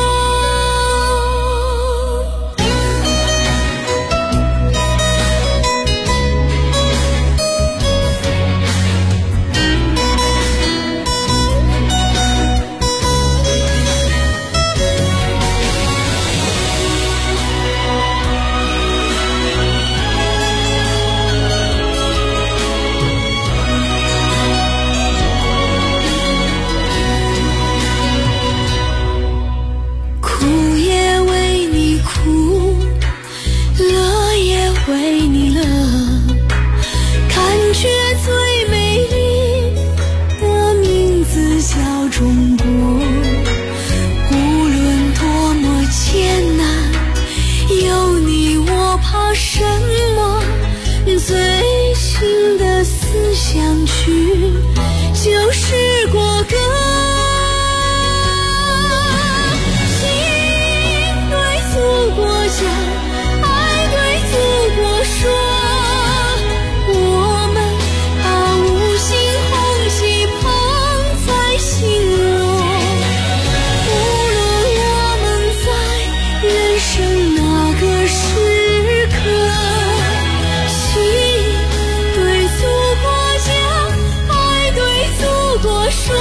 最新的思想曲就是国歌，心对祖国讲，爱对祖国说，我们把五星红旗捧在心窝，无论我们在人生哪个时刻，说，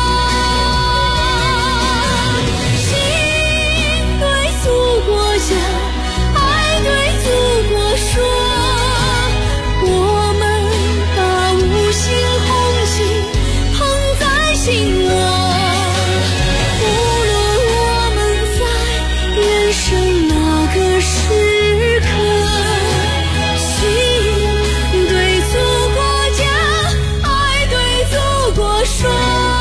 心对祖国讲，爱对祖国说，我们把五星红旗捧在心窝，无论我们在人生哪个时刻，心对祖国讲，爱对祖国说。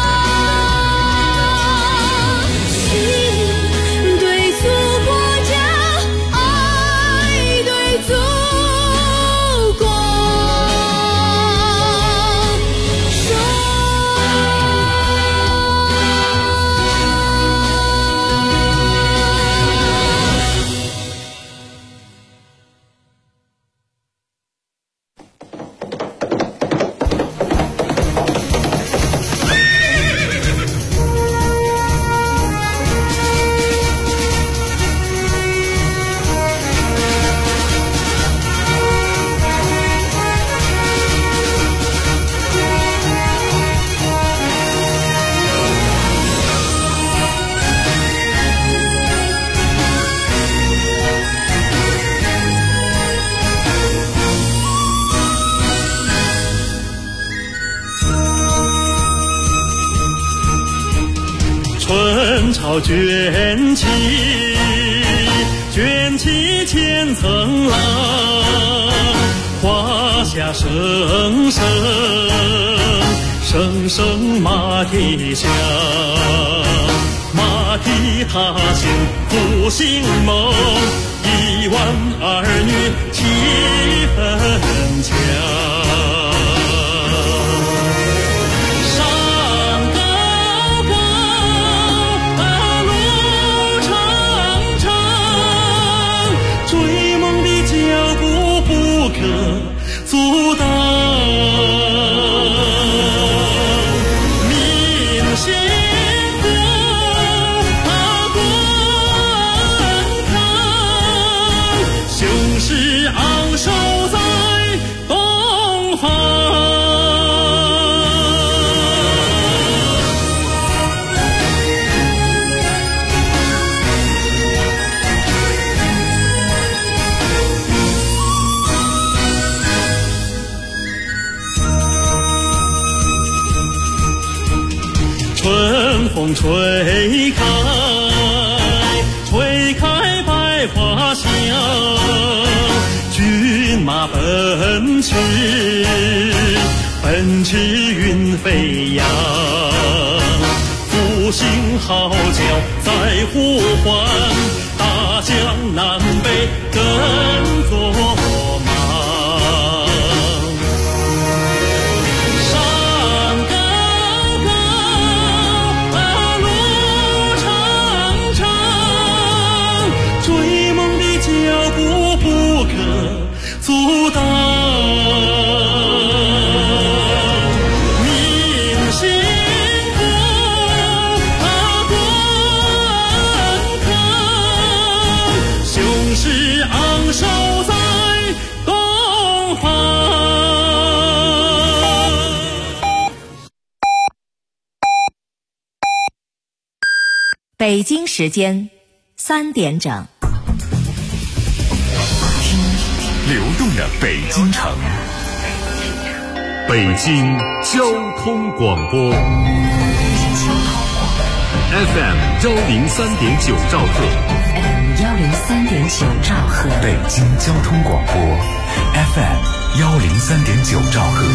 春潮卷起，卷起千层浪，华夏声声，声声马蹄响，马蹄踏行复兴梦，1万儿女气氛强。阻挡明星歌滚烫，雄狮昂首在东方。 风吹开，吹开百花香，骏马奔驰，奔驰云飞扬，复兴号角在呼唤，大江南北跟作忙。山高高，路长长，追梦的脚步不可阻挡。 北京时间3点整， 听流动的北京城，北京交通广播 FM 103.9兆赫 FM 103.9兆赫， 北京交通广播 FM 103.9兆赫。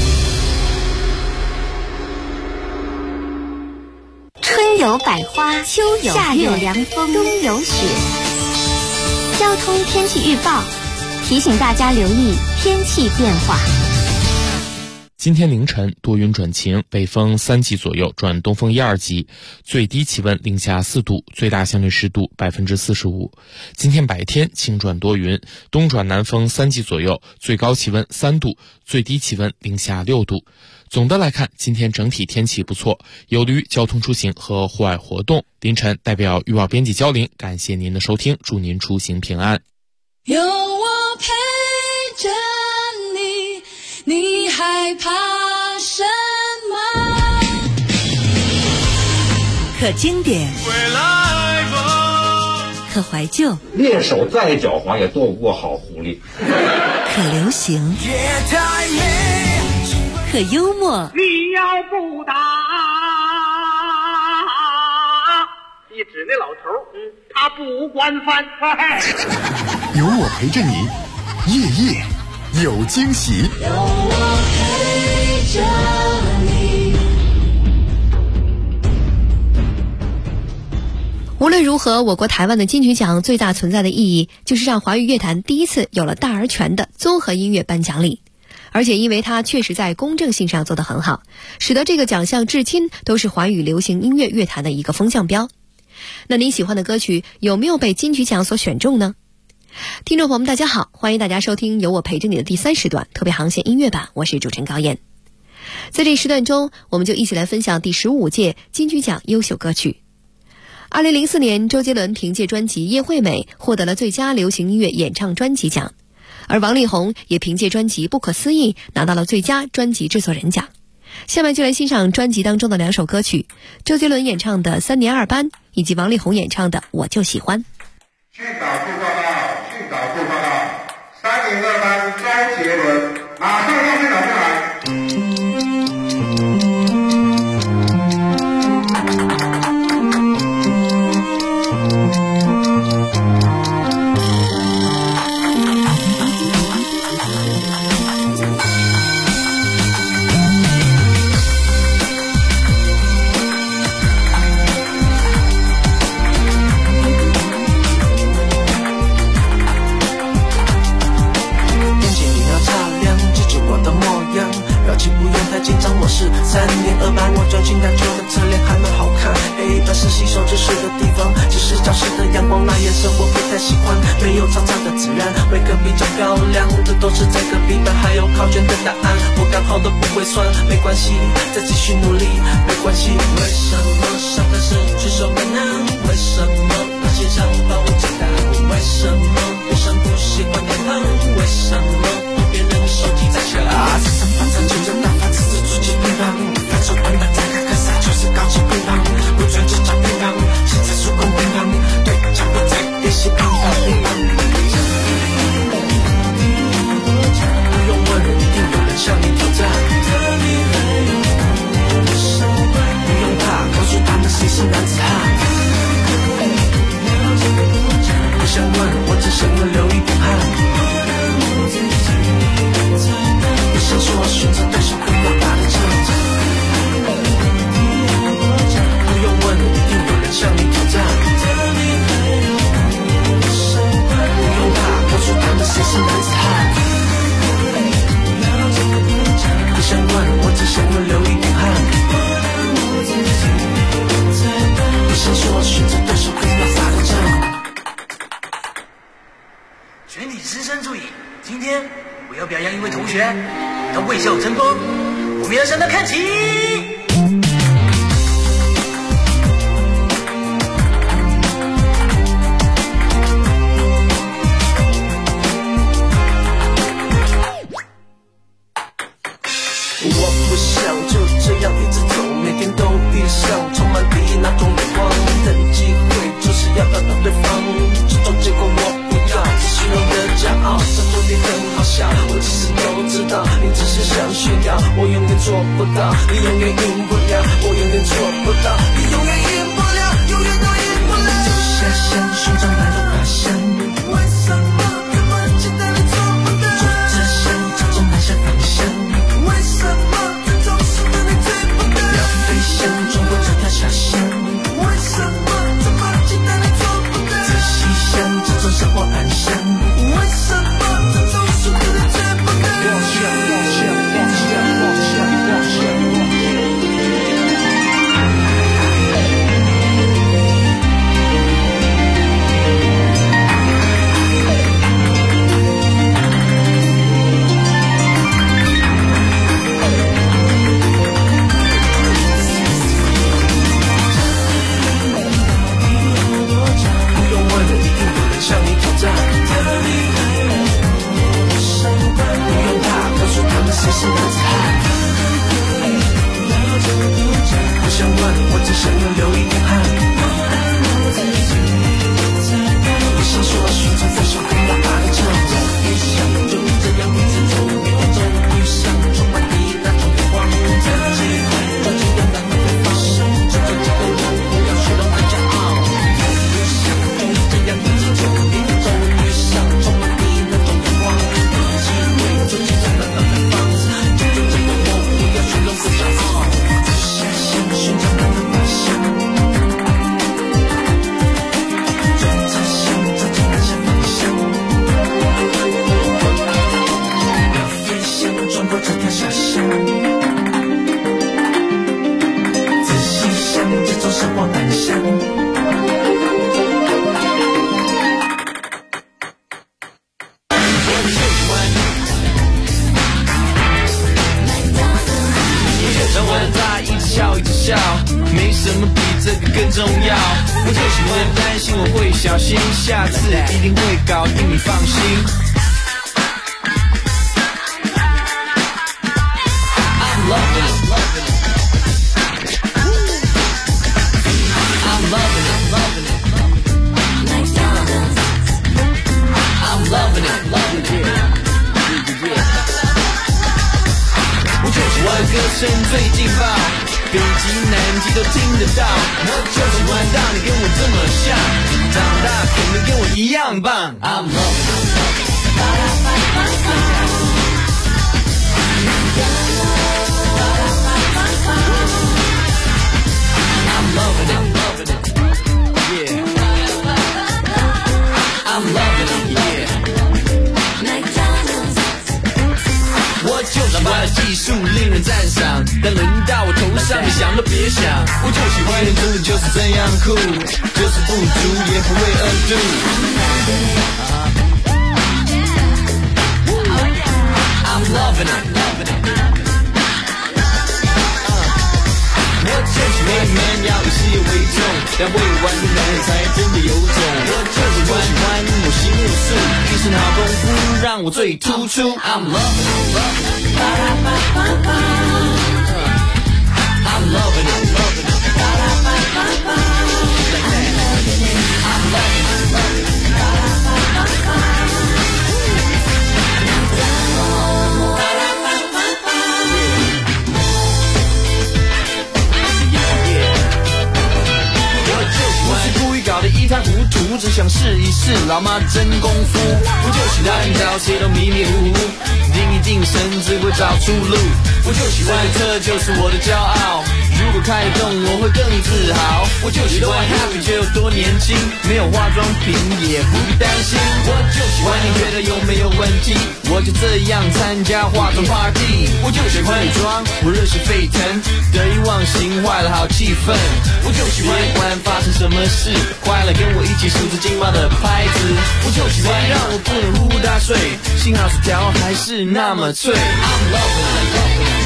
春有百花，秋有夏有凉风，冬有雪。交通天气预报提醒大家留意天气变化。 今天凌晨多云转晴，北风3级左右转东风1、2级，最低气温零下4度，最大相对湿度45%。今天白天晴转多云，东转南风3级左右，最高气温3度，最低气温零下6度。总的来看，今天整体天气不错，有利于交通出行和户外活动。凌晨代表预报编辑焦玲，感谢您的收听，祝您出行平安。 有我陪着你，你害怕什么？ 可经典，可怀旧， 猎手再狡猾也斗不过好狐狸。 可流行，可幽默。 你要不打，一指那老头，他不惯犯。 有我陪着你，夜夜有惊喜。 有我陪着你。 无论如何，我国台湾的金曲奖最大存在的意义，就是让华语乐坛第一次有了大而全的综合音乐颁奖礼。而且因为它确实在公正性上做得很好，使得这个奖项至今都是华语流行音乐乐坛的一个风向标。那您喜欢的歌曲有没有被金曲奖所选中呢？听众朋友们大家好，欢迎大家收听由我陪着你的第3时段特别航线音乐版，我是主持人高燕。在这一时段中，我们就一起来分享第15届金曲奖优秀歌曲。2004年，周杰伦凭借专辑《叶惠美》获得了最佳流行音乐演唱专辑奖，而王力宏也凭借专辑《不可思议》拿到了最佳专辑制作人奖。下面就来欣赏专辑当中的2首歌曲，周杰伦演唱的《3年2班》以及王力宏演唱的《我就喜欢》。 训导部报告，3年2班周杰伦，马上让训导部来。 是3年2班，我装进那旧的侧脸还蛮好看。黑板是吸收知识的地方，只是教室的阳光那颜色我不太喜欢，没有长长的自然，会更比较漂亮的都是在隔壁班，还有考卷的答案我刚好都不会算，没关系，再继续努力，没关系。为什么上课时举手很难？为什么那些想法我简单？为什么女生不喜欢脸庞？为什么别人手机在响？这三反正就着打发自己出去乒乓，反手滚蛋再看看啥就是高级乒乓，不准只讲乒乓，现在出攻乒乓，对墙壁在练习乒乓乒乓。不用问人，一定有人向你挑战。不用怕，告诉他们是师生注意，今天我要表扬一位同学，他为校争锋，我们要向他看齐。 我不想就这样一直走，每天都遇上充满敌意那种眼光的机会，就是要打倒对方，这种结果我不要，只虚荣的骄傲，这目的很好笑，我其实都知道，你只是想炫耀，我永远做不到，你永远赢不了，我永远做不到，你永远赢不了，永远都赢不了。就下乡寻找来的花香，为什么这么简单的做不到？做着想朝着那些方向，为什么这种事的你追不到？要飞翔穿过这条小巷，为什么这么简单的做不到？仔细想，这种生活安详，为什么这种事的你追不到？不想问，我只想要流一点汗。不想说，寻找在手边喇叭的唱着，越想就这样一直走，每天终于想充满敌意那种眼光，在机会抓紧勇敢和对方，这种结果我不要虚荣的骄傲。越想就这样一直走，每天终于想充满敌意那种眼光，有机会抓紧勇敢和对方，这种结果我不要虚荣的骄傲。寻找那个方向，就在想找着那些方向，要飞翔穿过这条小巷，仔细想这种生活安详。 没什么比这个更重要，我就喜欢担心我会小心，下次一定会搞定，你放心。I'm loving it, I'm loving it, loving it, I'm loving it, loving it. 我就喜欢歌声最劲爆，北极南极都听得到，我就喜欢当你跟我这么像，长大肯定跟我一样棒。I'm loving it, I'm loving it, yeah. I'm loving it, yeah. 我就喜欢技术令人赞赏，但轮到我头上，你想都别想。我就喜欢真的就是这样酷，就是不足也不会2度。I'm loving it, loving it. 我就喜欢 man 要以事业为重，但会玩的男人才真的有种。我就喜欢我行我素，一身好功夫让我最突出。I'm loving it, I'm loving it, loving it. I'm loving it, loving it. 搞得一塌糊涂，只想试一试老妈的真功夫。我就喜欢找谁都迷迷糊糊，定一定神只会找出路。我就喜欢这就是我的骄傲， 如果开得动我会更自豪。我就喜欢 happy 却有多年轻，没有化妆品也不必担心。我就喜欢你觉得有没有问题，我就这样参加化妆 party。我就喜欢女装，我热血沸腾，得意忘形坏了好气氛。我就喜欢不管发生什么事，快来跟我一起数着劲爆的拍子。我就喜欢让我不能呼呼大睡，幸好薯条还是那么脆。I'm loving it。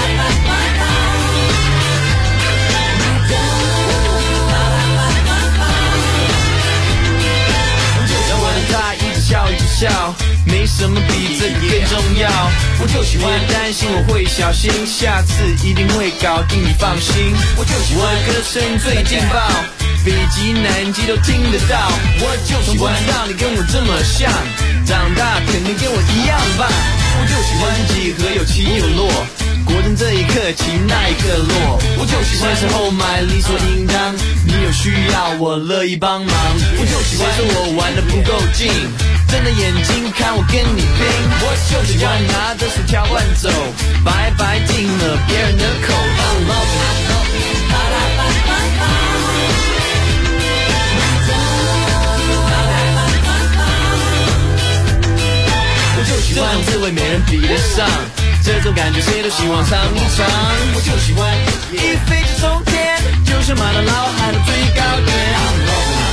他一直笑一直笑，没什么比这个更重要。我就喜欢担心我会小心，下次一定会搞定，你放心。我就喜欢歌声最劲爆，北极南极都听得到。我就喜欢让你跟我这么像，长大肯定跟我一样棒。我就喜欢几何有起有落，果真这一刻起那一刻落。我就喜欢时候买理所应当，你有需要我乐意帮忙。我就喜欢说我玩得不够劲，睁着眼睛看我跟你拼。我就喜欢拿着薯条乱走，白白进了别人的口。我就喜欢滋味没人比得上，这种感觉谁都希望尝一尝。我就喜欢一飞就冲天，就像马到老海的最高点。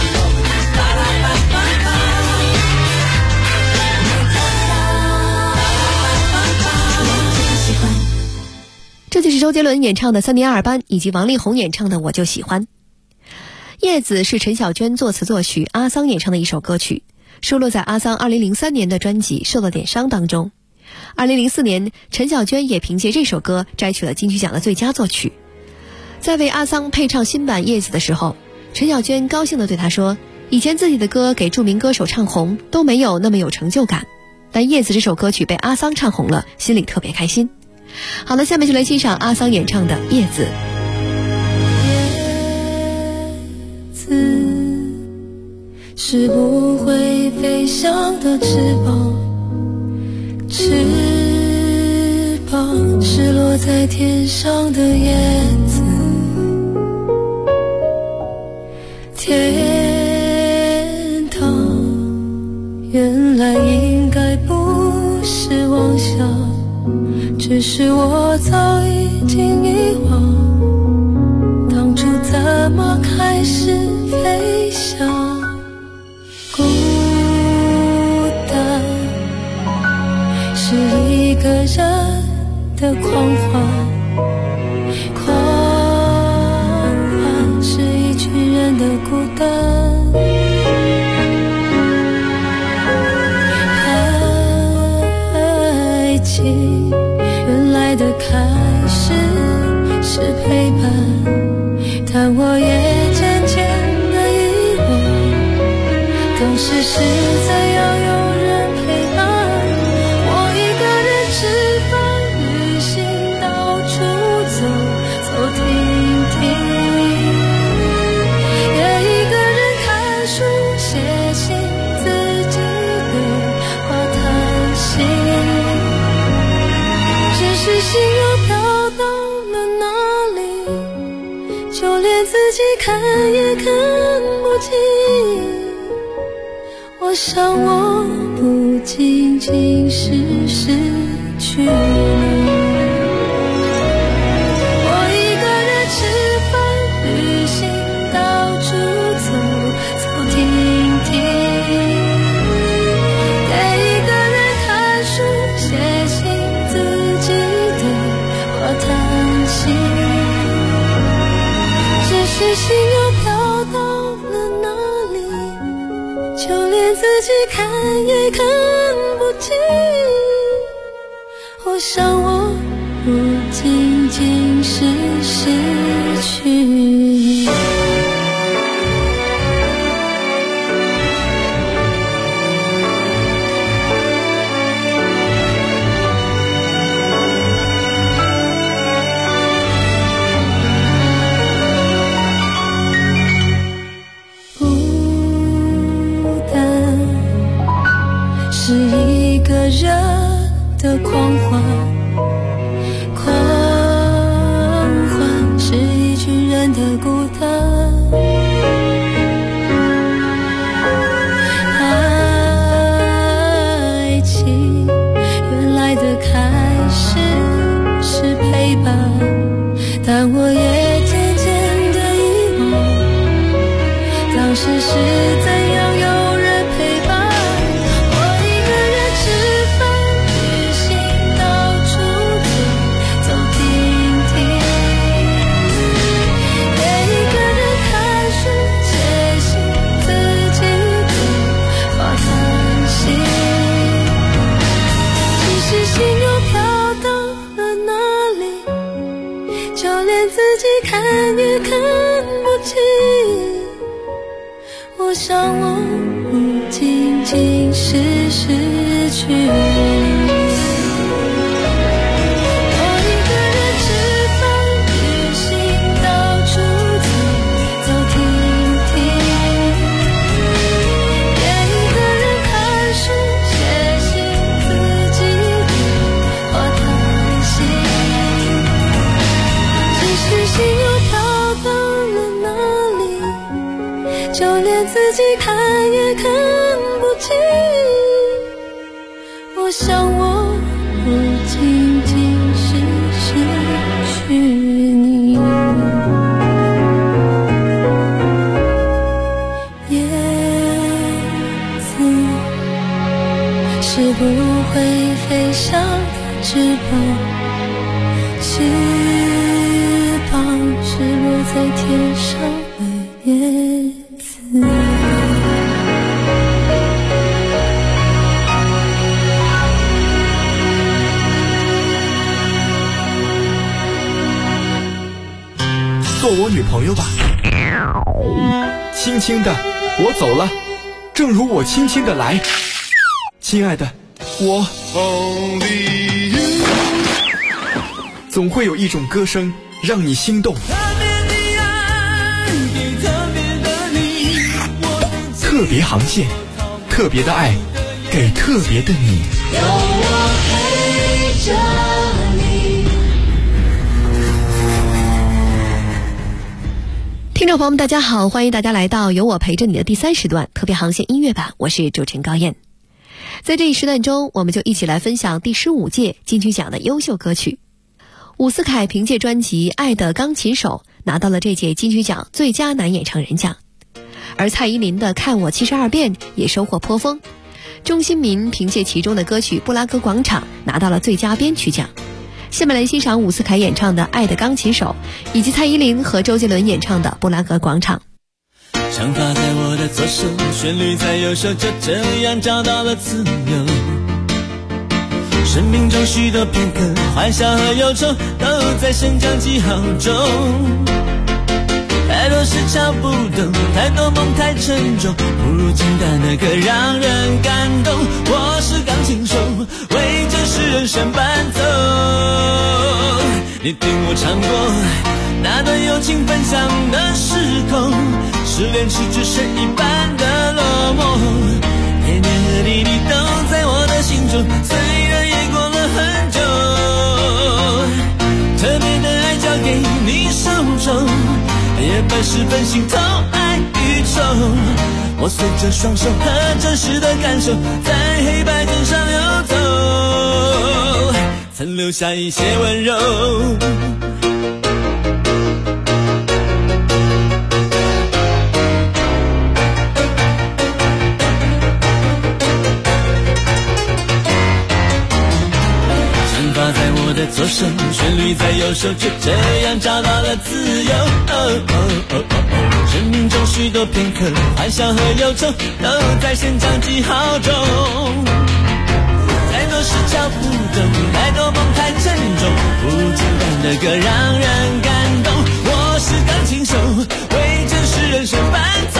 这就是周杰伦演唱的3年2班，以及王力宏演唱的我就喜欢。叶子是陈小娟作词作曲，阿桑演唱的一首歌曲，收录在阿桑2003年的专辑《受了点伤》当中。2004年，陈小娟也凭借这首歌摘取了金曲奖的最佳作曲。在为阿桑配唱新版《叶子》的时候，陈小娟高兴地对他说，以前自己的歌给著名歌手唱红都没有那么有成就感，但《叶子》这首歌曲被阿桑唱红了，心里特别开心。好了，下面就来欣赏阿桑演唱的《叶子》。 叶子是不会飞翔的翅膀，翅膀是落在天上的叶子，天堂原来应该不是妄想，只是我早已经遗忘，当初怎么开始飞翔。孤单是一个人的狂欢，狂欢是一群人的孤单。爱情原来的开始是陪伴，但我也渐渐的遗忘，当时是怎样有人陪伴。我一个人吃饭旅行，到处走走停停，也一个人看书写信，自己对话谈心，只是心又飘到了哪里，就连自己看也看不清。我想我不仅仅是失去你，我一个人吃饭旅行，到处走走停停，给一个人看书写信，自己对话谈心，只是心又飘到了哪里，就连自己看也看不清。我想我不仅仅是失去你。是一个人的狂欢，狂欢是起，原来的开始是陪伴，但我也渐渐的遗忘，当时是怎样有人陪伴。我一个人吃饭旅行，到处走停停，也一个人看书写信，自己的发短信，只是心又飘到了哪里，就连自己看也看不清。我想我不仅仅是失去你，我一个人吃饭旅行，到处走停停，也一个人看书写信，自己的话叹息，只是心又飘到了哪里，就连自己看也看不清。我想我不仅仅是失去你，叶子是不会飞翔的翅膀，翅膀是落在天上的叶子。 做我女朋友吧，轻轻的我走了，正如我轻轻的来，亲爱的，我总会有一种歌声让你心动，特别航线，特别的爱，给特别的你。 有我陪着你。 听众朋友们大家好，欢迎大家来到有我陪着你的第3时段特别航线音乐版，我是主持人高燕。在这一时段中，我们就一起来分享第15届金曲奖的优秀歌曲。伍思凯凭借专辑《爱的钢琴手》拿到了这届金曲奖最佳男演唱人奖，而蔡依林的《看我72变》也收获颇丰。钟兴民凭借其中的歌曲《布拉格广场》拿到了最佳编曲奖。下面来欣赏伍思凯演唱的《爱的钢琴手》，以及蔡依林和周杰伦演唱的《布拉格广场》。 想法在我的左手，旋律在右手，就这样找到了自由。生命中许多片刻，欢笑和忧愁都在升降记号中。太多事敲不动，太多梦太沉重，不如简单的歌让人感动。我是钢琴手，为这世人声伴奏。你听我唱过那段友情分享的时空，失恋时只剩一半的落寞，甜甜和滴滴都在我的心中，虽然也过了很久。特别的爱交给你手中，夜半时分心头爱与愁，我随着双手和真实的感受，在黑白键上游走，曾留下一些温柔。想法在我的左手，旋律在右手，就这样找到了自由。生命中许多片刻，欢笑和忧愁都在升降记号中。太多事敲不动，太多梦太沉重，不如简单的歌让人感动。我是钢琴手，为真实人生伴奏。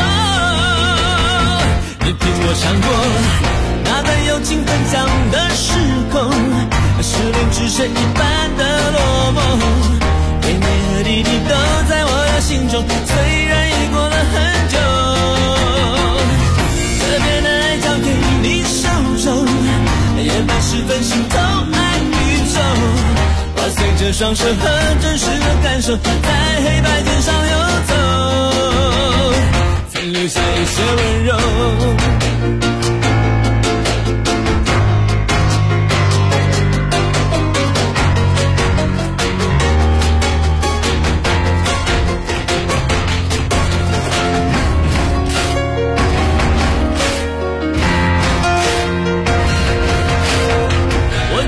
你听我唱过那段友情分享的时空，失恋只剩一半的落寞，甜甜和滴滴都在我的心中，虽然已过了很久。特别的爱交给你手中，夜半时分心头爱与愁，我随着双手和真实的感受，在黑白键上游走，曾留下一些温柔。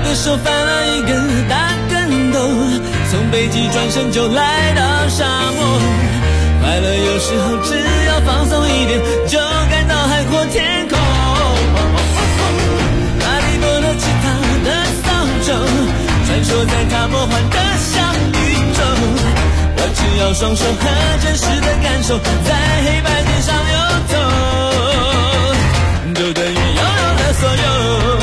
歌手翻了一个大跟斗，从北极转身就来到沙漠。快乐有时候只要放松一点，就感到海阔天空。巴黎波的吉他的扫帚，传说在他魔幻的小宇宙。我只要双手和真实的感受，在黑白键上游走，就等于拥有了所有。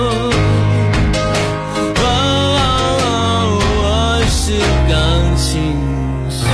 我是钢琴手。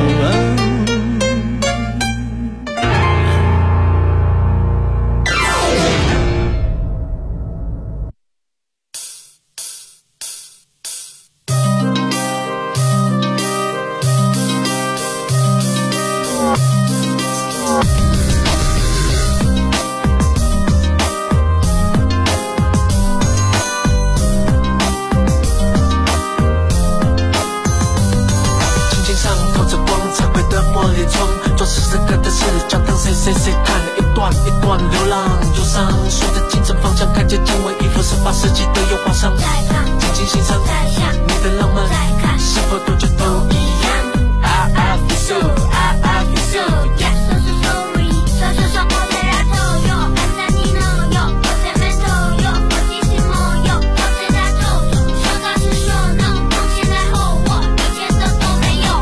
18世纪的油画上，静静欣赏你的浪漫，是否多久都一样 I feel so, I feel so, yeah. So sorry, so more that I told you. Hasta ni no yo, no se me toyo, muchísimo yo, no se da todo. 说到是说 no， 从现在后我一切都没有。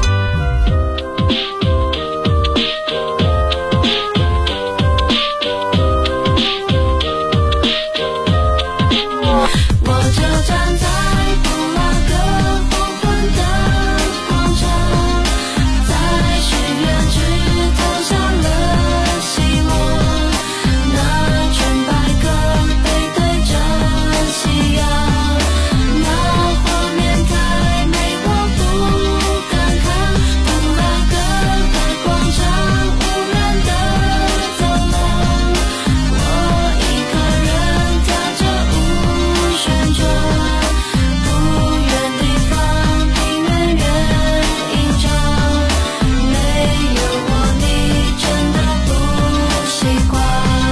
我就站在布拉格黄昏的广场，在许愿池投下了希望。那群白鸽背对着夕阳，那画面太美我不敢看。布拉格的广场，无人的走廊，我一个人跳着舞旋转，不远地方平远远映照，没有我你真的不习惯。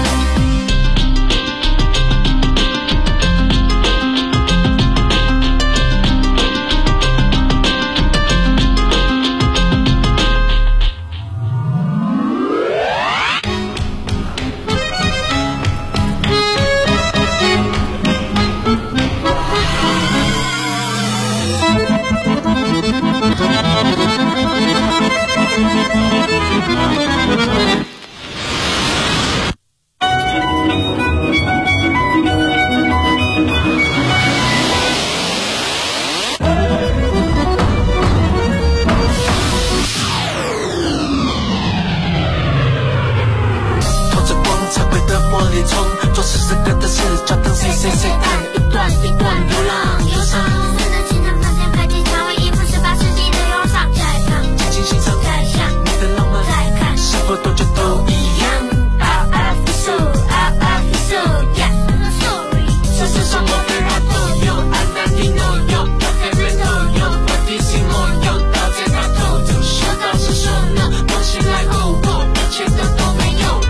透着光彩绘的茉莉丛，做诗歌的视角灯谁看一段一段流浪忧伤。 只能经常发现白天常为一幅18世纪的忧伤，再看静静欣赏再想你的浪漫， 再看是否多久都一样 I feel so, I feel so, yeah. So sorry， 说more that I told you, hasta ni no yo, no se me toyo, muchísimo yo,到在他头就说到是说 no， 我醒来后我一切都没有。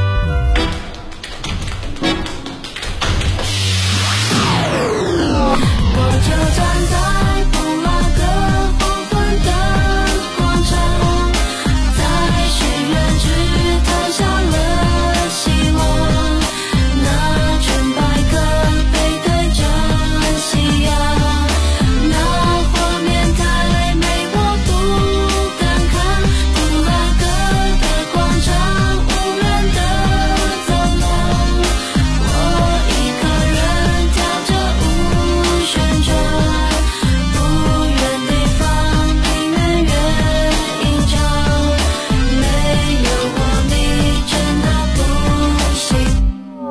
我就站在布拉格黄昏的广场，在许愿池投下了希望。那群白鸽背对着夕阳，那画面太美我不敢看。布拉格的广场，无人的走廊，我一个人跳着舞旋转，不远地方平远远映照，没有我你真的不行。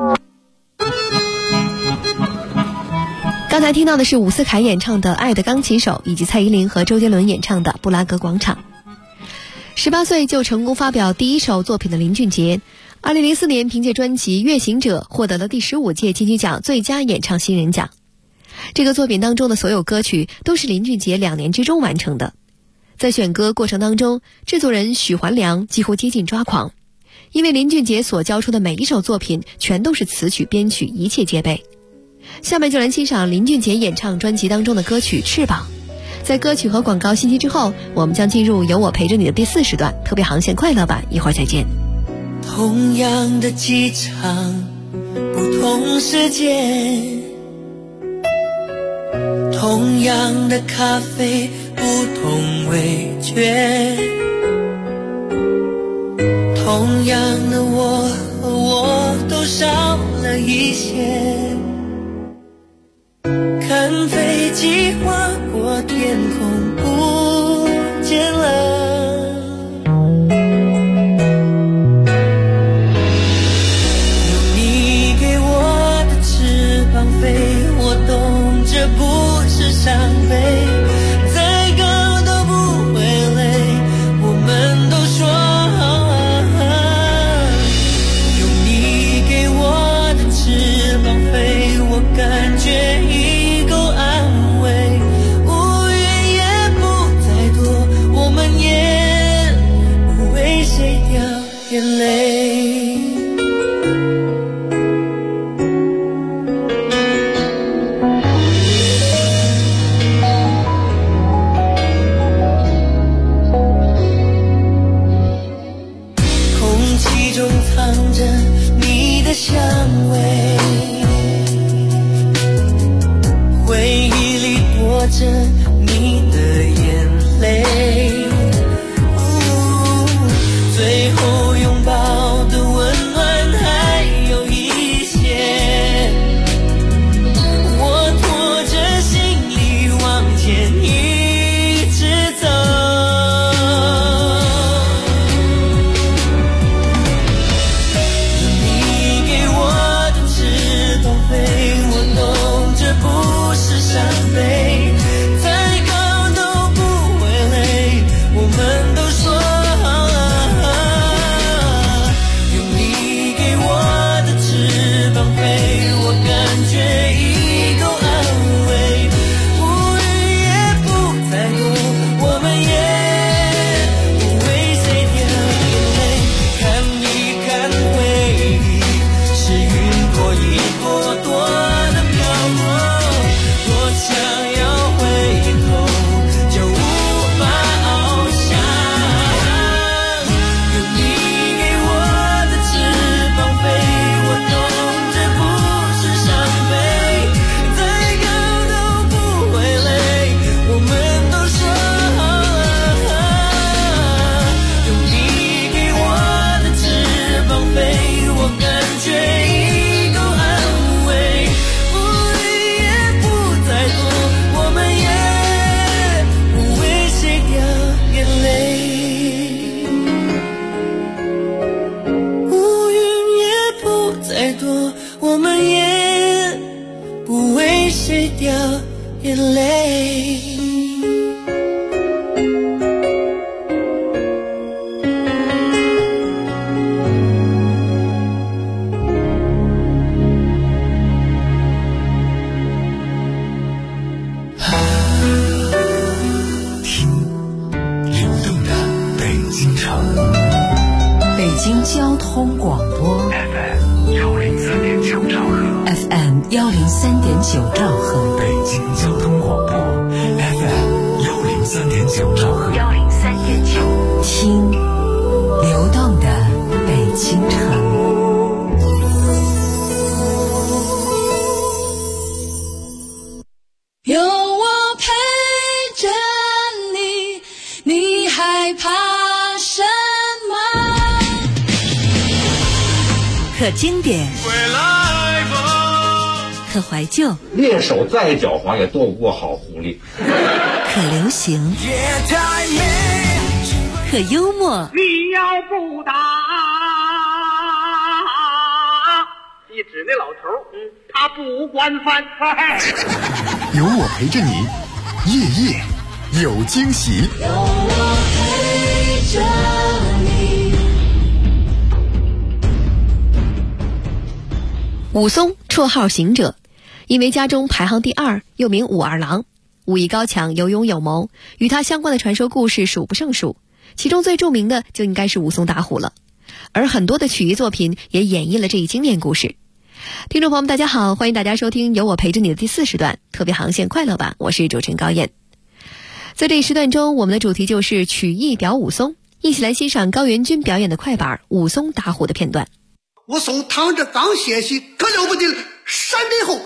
刚才听到的是伍思凯演唱的《爱的钢琴手》，以及蔡依林和周杰伦演唱的《布拉格广场》。18岁就成功发表第一首作品的林俊杰，2004年凭借专辑《月行者》获得了第15届金曲奖最佳演唱新人奖。这个作品当中的所有歌曲都是林俊杰2年之中完成的。在选歌过程当中，制作人许环良几乎接近抓狂，因为林俊杰所交出的每一首作品全都是词曲编曲一切皆备。 下面就来欣赏林俊杰演唱专辑当中的歌曲《翅膀》。在歌曲和广告信息之后，我们将进入有我陪着你的第4时段特别航线快乐版，一会儿再见。 同样的机场，不同时间，同样的咖啡，不同味觉，同样的我和我都少了一些，看飞机划过天空不见了，有你给我的翅膀飞，我懂这不是伤悲，再高都不会累，我们都说有你给我的翅膀飞，我感觉已够安慰，乌云也不再多，我们也不为谁掉眼泪。空气中藏着你的香味，回忆里躲着你的眼泪，最后拥抱的温暖还有一些，我拖着行李往前一直走，有你给我的翅膀飞，我懂这不是伤悲，再高都不会累，我们都说有你给我的翅膀飞，我感觉已够安慰，乌云也不再多，我们也不为谁掉眼泪，看一看回忆是云朵一朵朵的飘过，多想要回头就无法翱翔，有你给我的翅膀飞，我懂这不是伤悲，再高都不会累，我们都说有你给我的翅膀飞，我感觉已够安慰，乌云也不再多，我们也不为谁掉眼泪，乌云也不再多，我们也不为谁掉眼泪。 流动的北京城北京交通广播 FM 103.9兆赫， FM 103.9兆赫， 北京交通广播 FM 103.9兆赫 103.9，听流动的北京城。 有我陪着你，你害怕什么？ 可经典，可怀旧， 猎手再狡猾也斗不过好狐狸。 可流行，可幽默。 你要不打，一指那老头，他不惯犯。 有我陪着你，夜夜有惊喜。 有我陪着你。 武松绰号行者，因为家中排行第2，又名武二郎，武艺高强，有勇有谋，与他相关的传说故事数不胜数，其中最著名的就应该是武松打虎了。而很多的曲艺作品也演绎了这一经典故事。 听众朋友们，大家好，欢迎大家收听由我陪着你的第4时段特别航线快乐版，我是主持人高燕。在这一时段中，我们的主题就是曲艺表武松，一起来欣赏高元军表演的快板武松打虎的片段。 武松躺着刚歇息，可了不得了，闪电后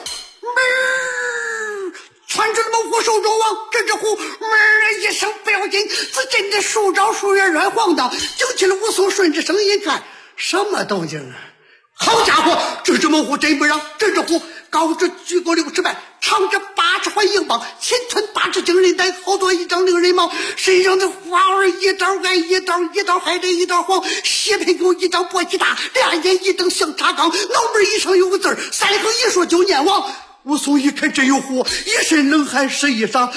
窜出猛虎手中王，这只虎一声不要紧，只见的树招树叶乱晃荡，惊起了武松，顺着声音看，什么动静啊？好家伙，这只猛虎真不让，这只虎高着举过60迈，长着80环硬棒，前寸8尺惊人胆，好多一张令人毛，身上的花儿一道挨一道，一道还得一道黄，血盆有一张簸箕大，俩眼一瞪像茶缸，脑门一上有个字儿，3横一竖就念王。武松一看真有虎，一身冷汗湿衣裳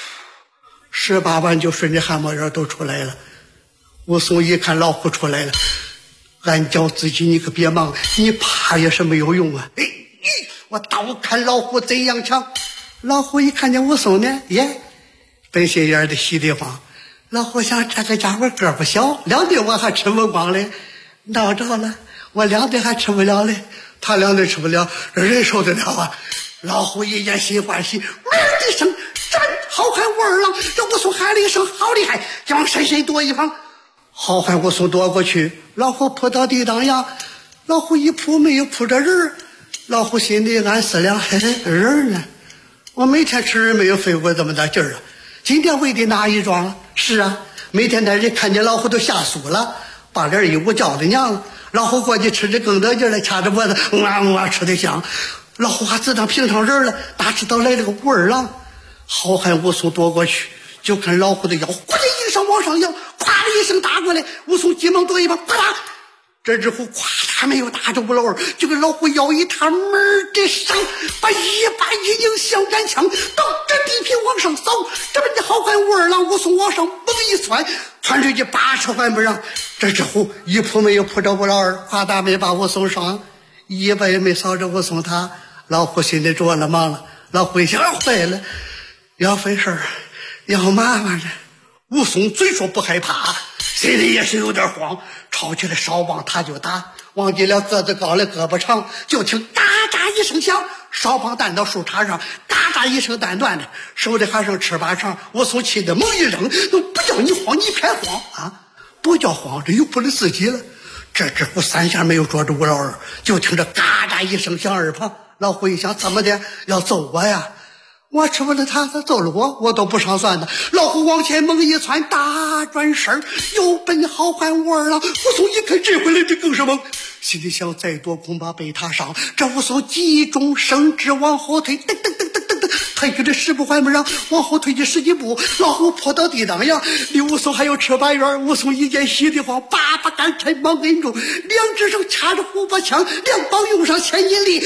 ，18万就顺着汗毛眼都出来了。武松一看老虎出来了，俺叫自己你可别忙，你怕也是没有用啊！我倒看老虎怎样强。老虎一看见武松呢，本心眼的稀里慌。老虎想这个家伙个不小，2顿我还吃不光嘞，闹着了，我2顿还吃不了嘞，他2顿吃不了，人受得了啊？老虎一见心欢喜，一声战，好汉武二郎。这武松喊了一声好厉害，就往深深躲一旁。好汉武松躲过去，老虎扑到地当阳，老虎一扑没有扑着人，老虎心里暗思量，人呢？我每天吃人没有费过这么大劲儿啊，今天喂的哪一桩啊？是啊，每天那人看见老虎都吓酥了，把脸一捂叫的娘了。老虎过去吃着更得劲了，掐着脖子吃的香。老虎还自当平常人了，哪知道来了个武二郎。好汉武松躲过去，就看老虎的腰忽然一声往上摇，咵的一声打过来，武松急忙躲一旁，啪嗒，这只虎咵嗒没有打着武老二，就跟老虎腰一踏，门的上把一把一拧镶杆枪等着地平往上扫。这边的好汉武二郎武松往上猛一窜，窜出去80环不让，这只虎一扑没有扑着武老二，咵嗒没把武松伤，一把也没扫着武松他。老虎心里着了忙了，老虎一想坏了，要费事儿，要麻烦了。武松虽说不害怕，心里也是有点慌，抄起来烧棒他就打，忘记了个子高了胳膊长，就听嘎喳一声响，烧棒弹到树杈上，嘎喳一声弹断了，手里还剩翅膀长。武松气得猛一扔，不叫你慌，你偏慌啊！不叫慌，这又不是自己了。这只虎3下没有捉住武老二，就听着嘎喳一声响耳旁。老虎一想，怎么的要揍我呀？我吃不了他揍了我都不上算的。老虎往前猛一窜，大转身又奔好汉武二郎。武松一看这回来这更是猛，心里想再躲恐怕被他伤。这武松急中生智往后退，噔噔噔噔噔噔，退去这10步还不让，往后退去10几步，老虎扑到地当阳，离武松还有尺8远。武松一见稀里慌，把杆抻忙摁住，2只手掐着虎把枪，2棒用上千斤力，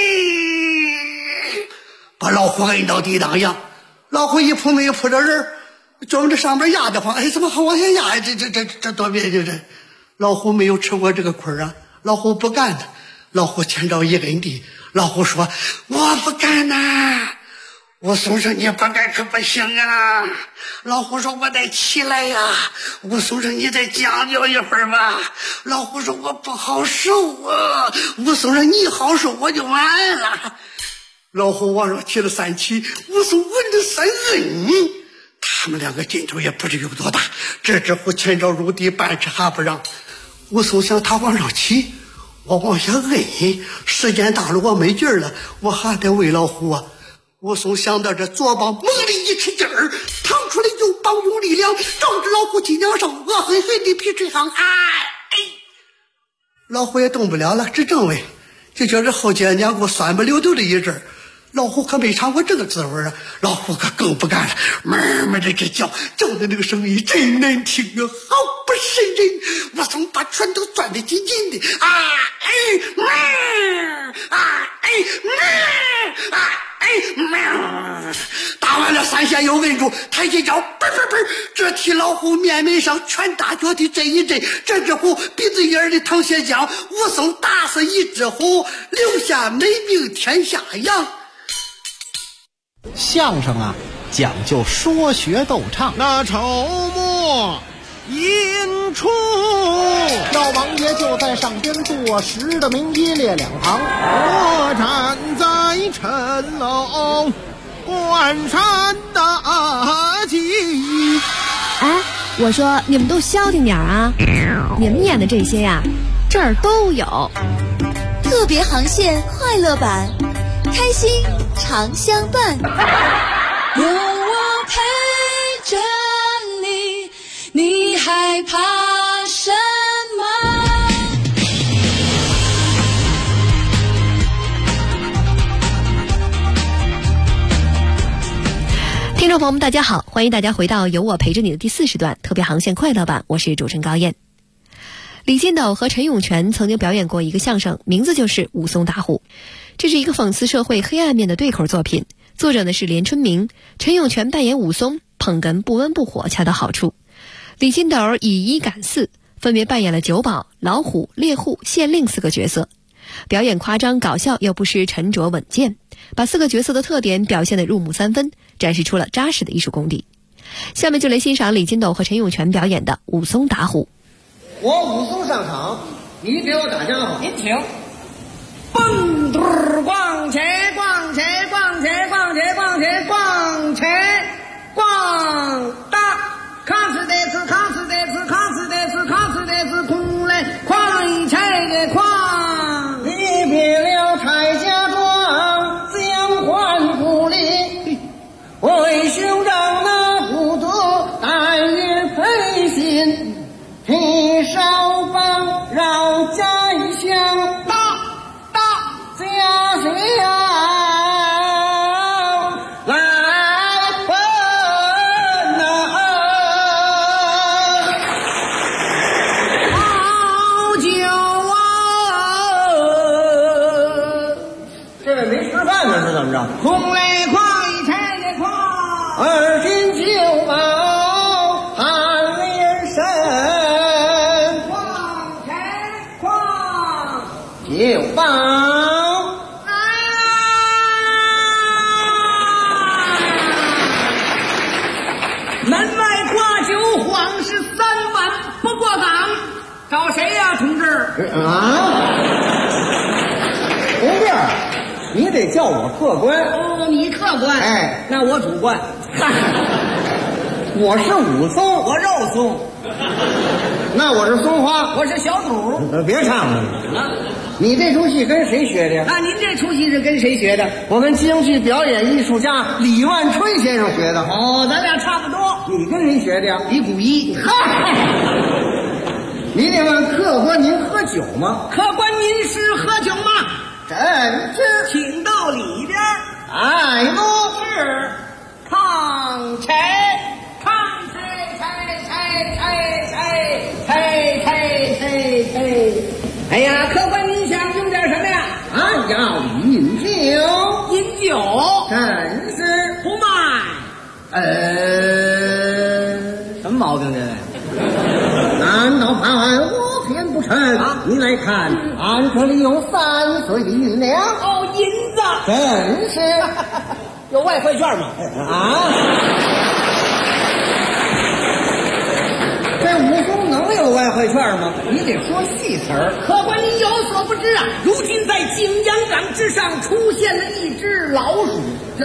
把老虎摁到地当阳。老虎一扑没有扑着人，装着上面压得慌，怎么还往下压？这多别扭！这老虎没有吃过这个亏啊，老虎不干的。老虎前招一摁地，老虎说：“我不干呐！”武松说：“你不干可不行啊！”老虎说：“我得起来呀！”武松说：“你再将就一会儿吧。”老虎说：“我不好受啊！”武松说：“你好受我就完了。”老虎往上提了3起，武松稳着3摁，他们2个劲头也不知有多大。这只虎前招入地，半尺还不让。武松想他往上起，我往下摁，时间大了我没劲儿了，我还得喂老虎啊。武松想到这，左膀猛地一吃劲儿，腾出来右膀用力量，照着老虎脊梁上恶狠狠地劈吹上，老虎也动不了了，只正位，就觉着后脊梁骨酸不溜溜的一阵。老虎可没尝过这个滋味啊！老虎可更不干了，慢慢的这叫的那个声音真难听啊，好不瘆人。武松把拳头攥得紧紧的，打完了3下又摁住，抬起脚，这替老虎面门上拳打脚踢震一震，这只虎鼻子眼里淌血浆。武松打死一只虎，留下美名天下扬。 相声啊，讲究说学逗唱。 那筹末引出。老王爷就在上边坐实的名一列两旁，我站在城楼关山大吉。 哎，我说你们都消停点啊！你们演的这些呀，这儿都有。 特别航线快乐版，开心常相伴。 有我陪着你，你害怕什么？ 听众朋友们大家好，欢迎大家回到有我陪着你的第4时段特别航线快乐版，我是主持人高燕。李金斗和陈永泉曾经表演过一个相声，名字就是武松打虎。这是一个讽刺社会黑暗面的对口作品，作者呢是连春明，陈永泉扮演武松，捧哏不温不火，恰到好处。李金斗以一赶4，分别扮演了酒保、老虎、猎户、县令4个角色，表演夸张搞笑又不失沉着稳健，把4个角色的特点表现得入木3分，展示出了扎实的艺术功底。下面就来欣赏李金斗和陈永泉表演的武松打虎。 我武松上场，你给我打家伙。 您请。蹦嘟逛起逛起逛起逛起逛起逛起逛大，康斯的子康斯的子康斯的子康斯的子空来逛一拆的逛， 离别了柴家庄，将还故里，为兄长那不得但愿配心，替少帮绕家乡大家乡来奔呐，好酒啊！这位没吃饭呢是怎么着？ 空来逛一拆的逛二斤酒包含连身， 逛拆逛酒包。 找谁呀，同志？ 同志，你得叫我客官。 哦，你客官。 哎， 那我主官。 我是武松， 我肉松。 那我是松花， 我是小肚。 别唱了你这出戏跟谁学的呀？ 那您这出戏是跟谁学的？ 我跟京剧表演艺术家李万春先生学的。 哦，咱俩差不多。 你跟谁学的呀？ 李谷一。 你得问客官，您喝酒吗？ 客官，您是喝酒吗？ 真是， 请到里边。 哎， 都是抗柴，抗柴柴柴柴柴柴柴柴柴。哎呀，客官，您想用点什么呀？ 要饮酒， 饮酒， 真是不卖。 什么毛病这位？难道判我偏不成？你来看，俺这里有3岁的银两。 哦，银子， 真是有外汇券吗？ 这武松能有外汇券吗？你得说细词儿。 客官，您有所不知啊，如今在景阳冈之上出现了一只老鼠。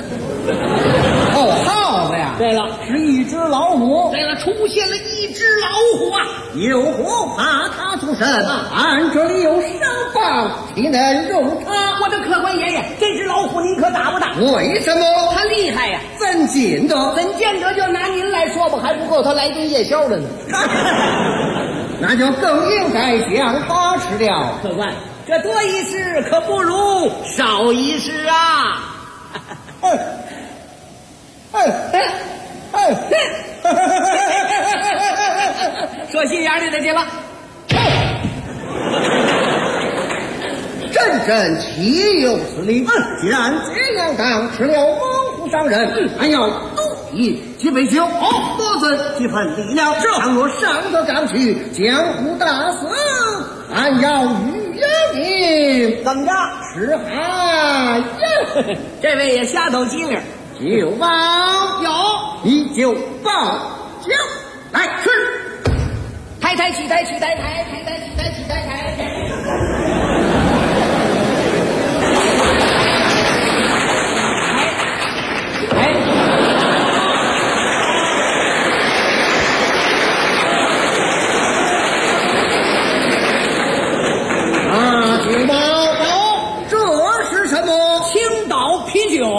耗子呀！ 对了， 是一只老虎。 对了，出现了一只老虎啊！ 有虎怕它出身，俺这里有上棒，岂能容它？ 我的客官爷爷，这只老虎您可打不打？ 为什么？ 它厉害呀！ 怎见得？ 怎见得？就拿您来说吧，还不够它来顿夜宵的呢。 那就更应该将它吃掉。 客官，这多一事可不如少一事啊！说心眼里的去了。 朕岂有此理！既然这样当吃了猛虎伤人，俺要多饮几杯酒。多尊几分力量。倘若上得岗去，江湖大死，俺要与你怎么着？ 吃海呀！ 这位也瞎抖机灵。 酒报有， 你就报酒来吃。 请报告，这是什么？青岛啤酒。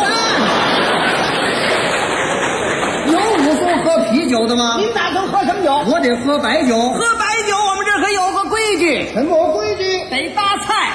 有武松喝啤酒的吗？您打算喝什么酒？我得喝白酒。喝白酒，我们这可有个规矩。什么规矩？得搭菜。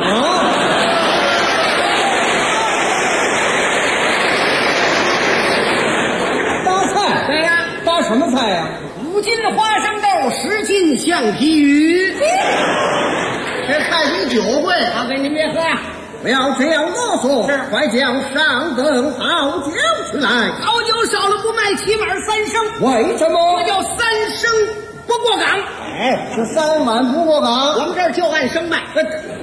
搭菜？对呀。搭什么菜呀？5斤花生豆，10斤橡皮鱼。这菜比酒贵，大哥您别喝呀！不要这样啰嗦，快将上等好酒出来。好酒少了不卖，起码3升。为什么？这叫3升不过岗。哎，是3碗不过岗。我们这儿就按升卖。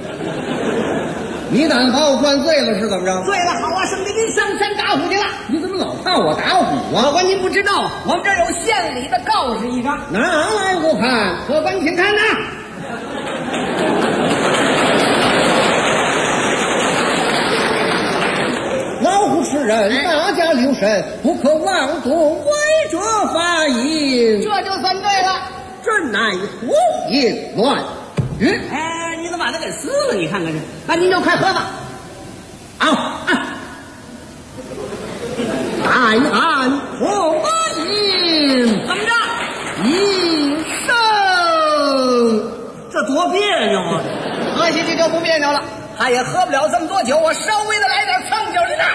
你胆把我灌醉了是怎么着？醉了，好啊，省得您上山打虎去了。你怎么老怕我打虎啊？客官您不知道，我们这儿有县里的告示一张，拿来我看。客官请看呐。老虎吃人，大家留神，不可妄动违者罚银。这就算对了，这乃脱淫乱语。哎，你怎么把它给撕了？你看看这，那您就快喝吧。大案脱淫，怎么着？1升，这多别扭啊！喝下去就不别扭了。他也喝不了这么多酒，我稍微的来点蹭酒的。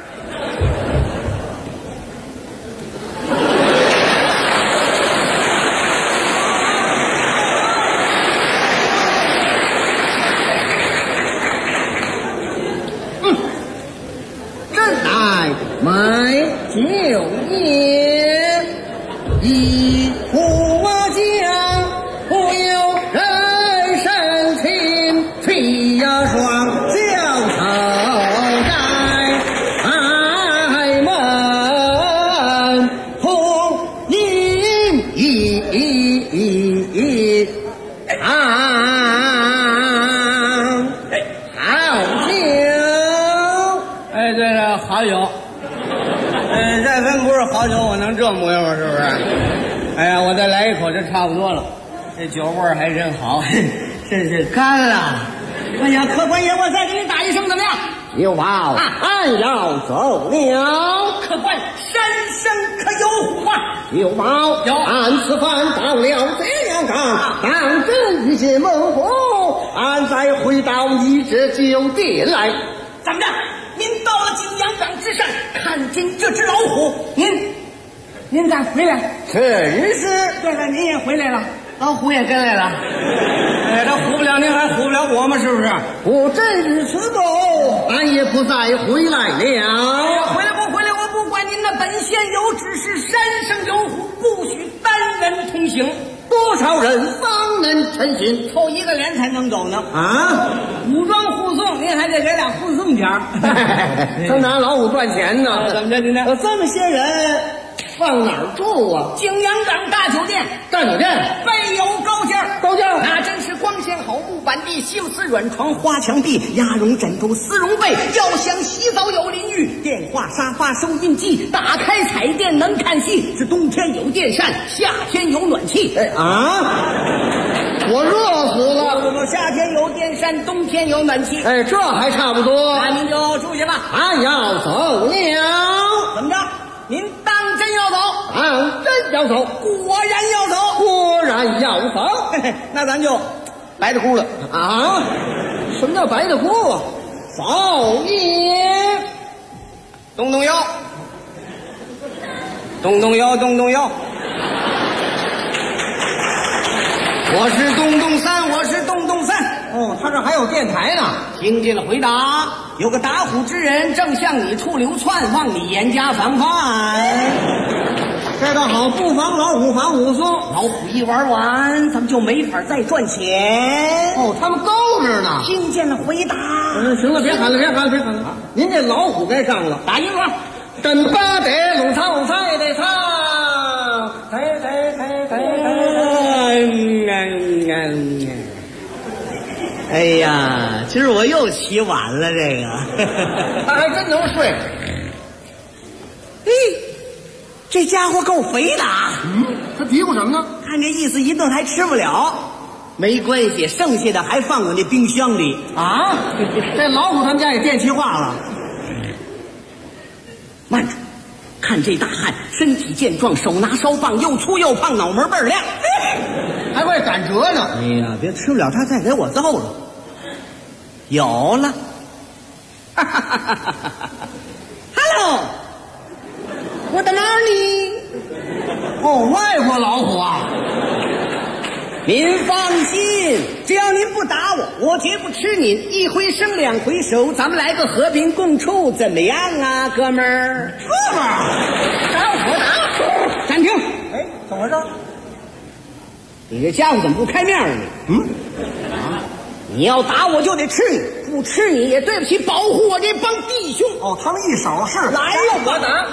真乃买酒业，一壶将不由人深情，吹呀双脚头在门，红饮好酒。哎，对了，好酒。再分不是好酒，我能这模样吗？是不是？哎呀，我再来一口就差不多了。这酒味儿还真好，真是干了。哎呀，客官爷，我再给你打1声怎么样？有宝，俺要走了。客官，3声可有虎啊？有宝，有。俺此番到了这样岗，当真遇见猛虎，俺再回到你这酒店来。怎么着？您到了景阳岗之上，看见这只老虎，您再回来。真是。对了，您也回来了，老虎也跟来了。哎，这唬不了您，还唬不了我们，是不是？不真日此后，俺也不再回来了。哎呀，回来不回来，我不管您的。本县有指示，山上有虎，不许单人同行。多少人方能成行？凑1个连才能走呢。啊，武装护送，您还得给俩护送钱。这拿老虎赚钱呢？怎么着？您这这么些人放哪儿住啊？景阳岗大酒店。大酒店备有高间。高间那真是光线好，木板地，西瓷软床，花墙壁，鸭绒枕头，丝绒被。要想洗澡有淋浴，电话沙发，收音机，打开彩电能看戏。是冬天有电扇，夏天有暖气。我热死了。不，夏天有电扇，冬天有暖气。哎，这还差不多。那您就住去吧。俺要走了。怎么着？您当真要走？当真要走。果然要走。果然要走。嘿嘿，那咱就白的哭了啊！什么叫白的哭啊？走也。动动腰，动动腰，动动腰。我是东东三，我是东东三。哦，他这还有电台呢。听见了回答，有个打虎之人正向你处流窜，望你严加防范。这倒好，不防老虎，防武松。老虎一玩完，咱们就没法再赚钱。哦，他们勾着呢。听见了回答。行了，别喊了，别喊了，别喊了。您这老虎该上了。打银行，真巴得鲁唱菜的唱， 哎呀，今儿我又起晚了，这个他还真能睡。 嘿，这家伙够肥的啊！ 他嘀咕什么呢？ 看这意思，一顿还吃不了。没关系，剩下的还放我那冰箱里啊。这老虎他们家也电气化了。 慢着，看这大汉，身体健壮，手拿烧棒，又粗又胖，脑门倍儿亮， 还会赶折呢。 哎呀，别吃不了他再给我揍了。有了，哈哈哈哈哈哈 ！Hello， 我的哪里？ 哦，外国老虎啊！ 您放心，只要您不打我，我绝不吃您。一回生两回熟，咱们来个和平共处，怎么样啊，哥们儿？ 哥们儿，打我打！ 暂停！ 哎，怎么回事？ 你这家伙怎么不开面呢？你要打我就得吃你，不吃你也对不起保护我这帮弟兄。 哦，他们一手势来了，我打！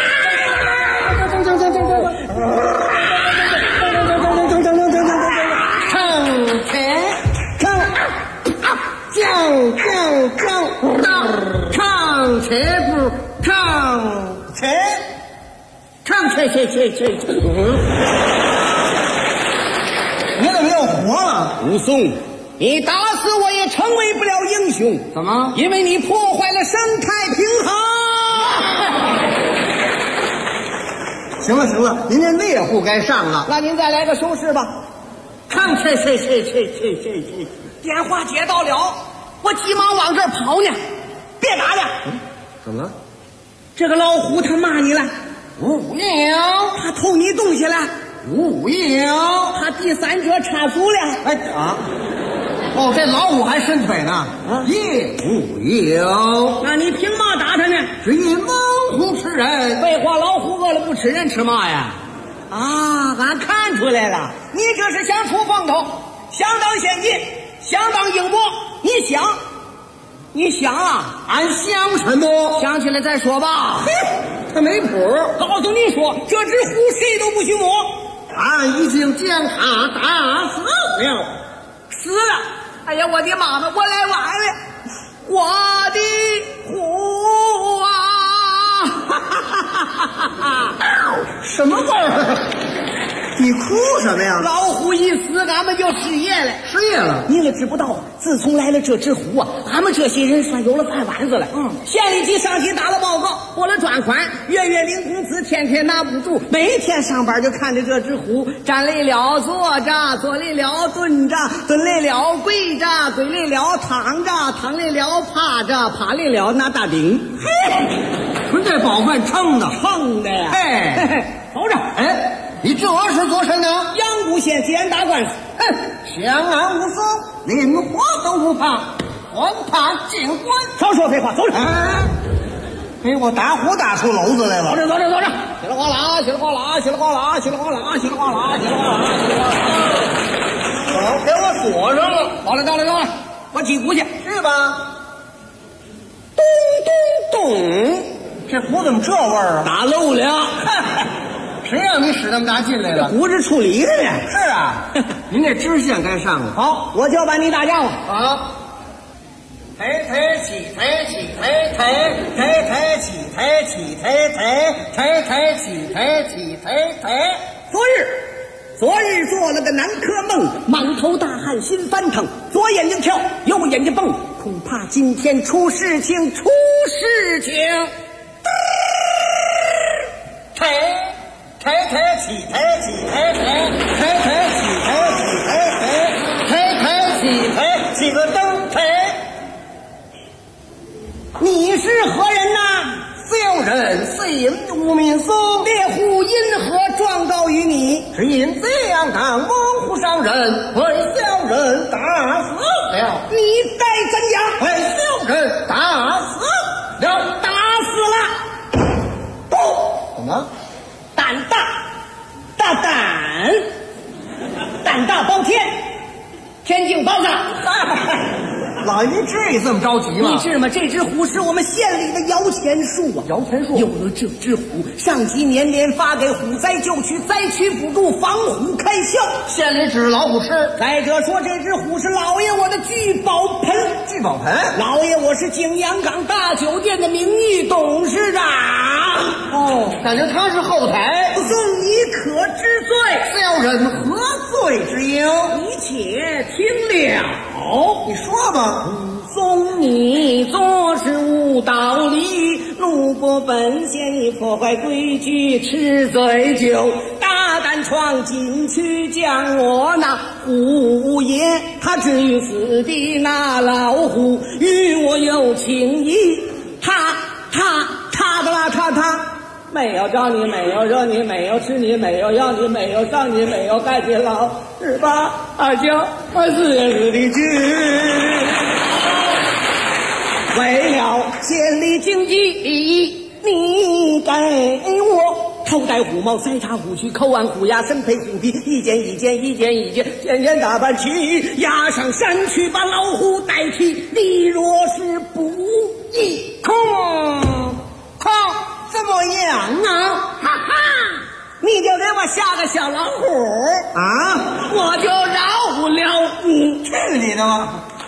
唱切不唱切，唱切切切切。你怎么又活了？ 武松，你打死我也成为不了英雄。 怎么？ 因为你破坏了生态平衡。 行了行了，您这猎户该上了。 那您再来个收拾吧。 唱切切切切切切。 电话接到了，我急忙往这儿跑呢。别打了！ 怎么了？ 这个老虎他骂你了， 无影； 他偷你东西了， 无影； 他第三者插足了。 哎啊！哦，这老虎还伸腿呢。也无影。 那你凭嘛打他呢？ 只因猛虎吃人。 废话，老虎饿了不吃人，吃嘛呀？啊，俺看出来了，你这是想出风头，相当先进，相当英博。你想啊？ 俺想什么？ 想起来再说吧。 他没谱。 告诉你说，这只虎谁都不许摸。 俺已经将他打死了。 死了！哎呀，我的妈妈，我来晚了！我的虎啊！哈哈哈哈哈哈！ 什么味儿？你哭什么呀？ 老虎一死，俺们就失业了。 失业了？ 你可知不道，自从来了这只虎啊，俺们这些人算有了饭碗子了。县里级上级打了报告，拨了专款，月月领工资，天天拿补助，每天上班就看着这只虎，站累了坐着，坐累了蹲着，蹲累了跪着，跪累了躺着，躺累了趴着，趴累了拿大顶。嘿， 纯这饱饭撑的呀！ 哎， 走着， 哎。你这是做什么？ 阳谷县检打官司。 哼，相安无事，连活都不怕，还怕进官？ 少说废话，走着。 给我打虎打出篓子来了。 走着。稀里哗啦，稀里哗啦，稀里哗啦，稀里哗啦，稀里哗啦，稀里哗啦，稀里哗啦。 好，给我锁上了。 到了，我击鼓去。 是吧？ 咚咚咚， 这鼓怎么这味儿啊？ 打漏了。 谁让你使那么大劲来了？ 鼓是处理的呢。 是啊，您这知县该上了。 好，我叫板你打仗了。 好，抬起，抬起，抬抬抬抬起，抬起，抬抬抬抬起，抬起，抬抬。 昨日做了个南柯梦，满头大汗心翻腾，左眼睛跳，右眼睛蹦，恐怕今天出事情。 抬起，抬起，抬抬抬抬起，抬起，抬抬抬抬起，抬起个灯抬。 你是何人呐？ 小人姓吴民松， 猎户因何状告于你？ 只因这样当猛虎伤人，被小人打死了。 你该怎样？ 被小人打死了。 打死了。 不，怎么？ 胆大，胆大包天，天境包上。 老啊，您至于这么着急吗？ 你知吗？这只虎是我们县里的摇钱树啊！ 摇钱树有了这只虎，上级年年发给虎灾救区灾区补助，防虎开销。 县里指老虎吃。 再者说，这只虎是老爷我的聚宝盆。 聚宝盆， 老爷我是景阳冈大酒店的名誉董事长。 哦，感觉他是后台。 纵你可知罪， 是要忍何罪之应？ 你且听了。 你说吧。 纵你做事无道理，怒不本县，你破坏规矩，吃醉酒，大胆闯进去，将我那虎爷他置于死地。那老虎与我有情谊，他没有招你，没有惹你，没有吃你，没有要你，没有伤你，没有害你老18、29、24的去。为了建立经济，你给我头戴虎帽，塞插虎须，口按虎牙，身配虎皮，一件，件打扮起，押上山去，把老虎代替。你若是不义，怎么样啊？哈哈，你就给我下个小老虎啊，我就饶不了你。 去你的吧！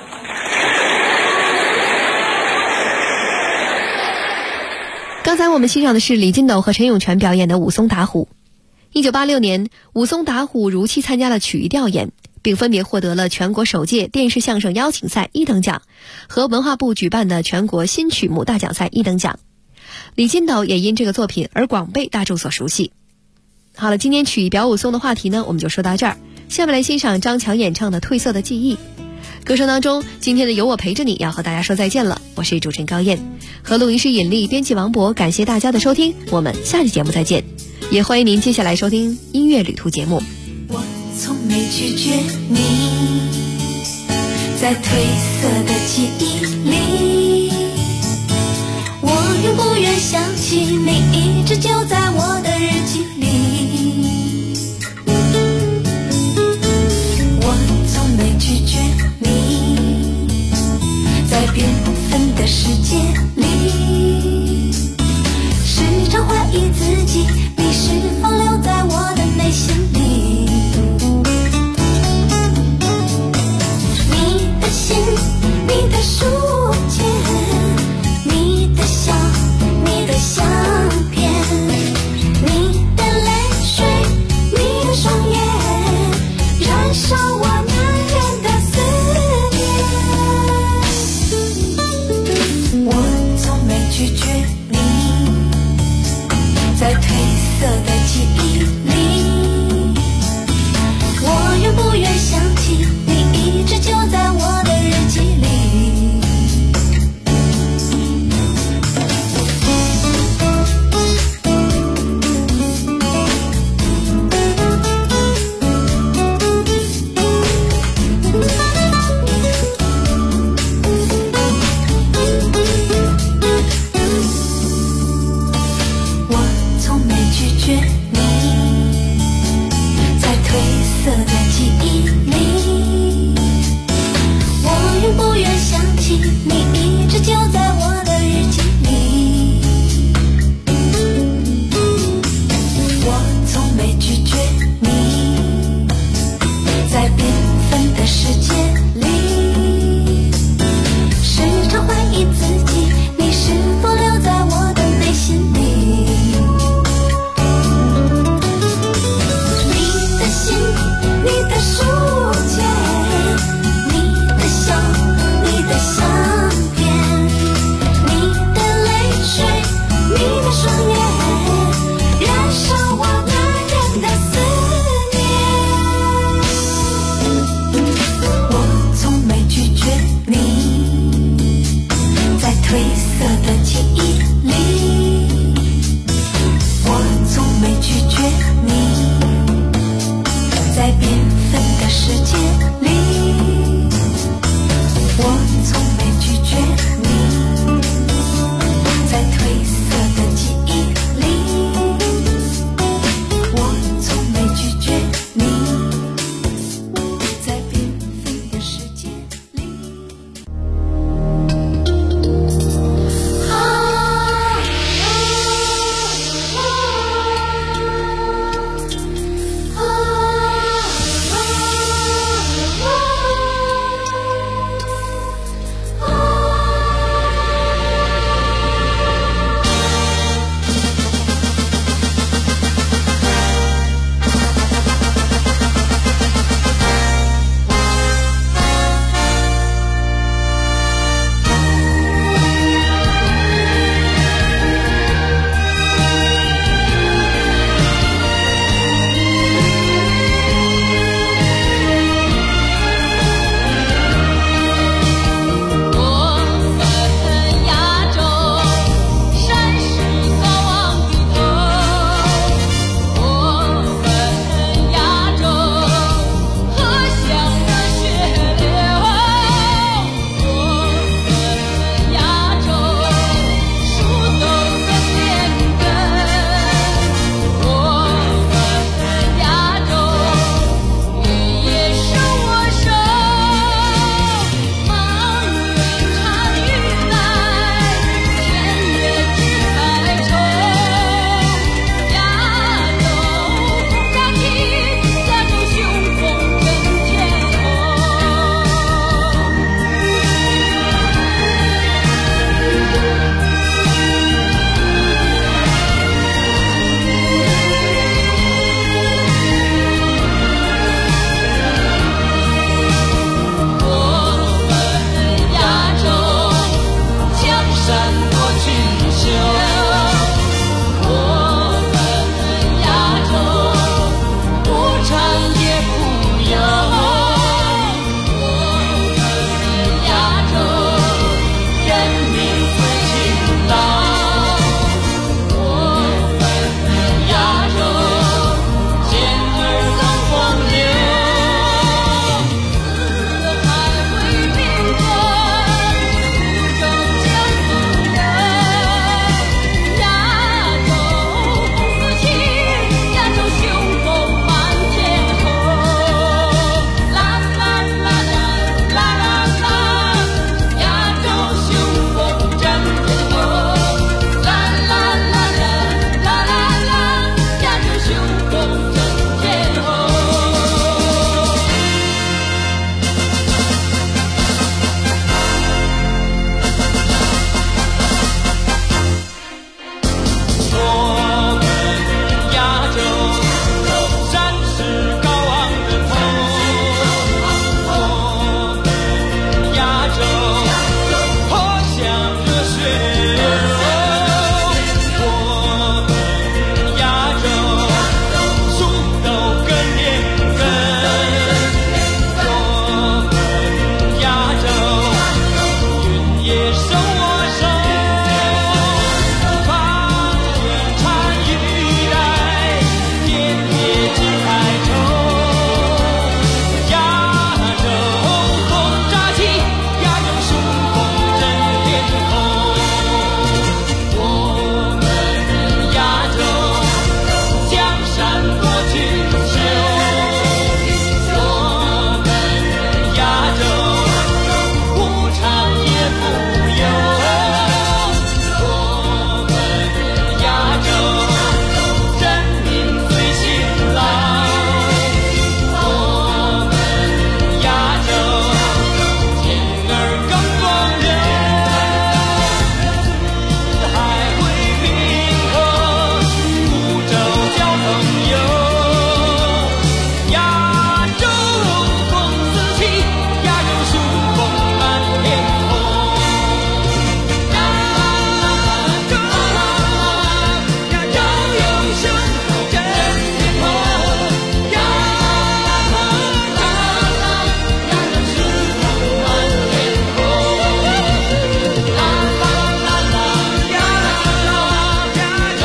刚才我们欣赏的是李金斗和陈永泉表演的武松打虎。1986年，武松打虎如期参加了曲艺调研，并分别获得了全国首届电视相声邀请赛1等奖和文化部举办的全国新曲目大奖赛1等奖。李金斗也因这个作品而广被大众所熟悉。好了，今天曲艺表武松的话题呢，我们就说到这儿。下面来欣赏张强演唱的《褪色的记忆》。歌声当中，今天的有我陪着你要和大家说再见了，我是主持人高燕，和录音师尹丽，编辑王博，感谢大家的收听，我们下期节目再见，也欢迎您接下来收听音乐旅途节目。 我从没拒绝你，在褪色的记忆里，我愿不愿想起你，一直就在我的日记里。我从没拒绝你，在缤纷的世界里，时常怀疑自己，你是否留在我的内心里。你的心，你的书签，你的笑，你的相片，你的泪水，你的双眼，燃烧我难忍的思念。我从没拒绝你，在褪色的记忆里。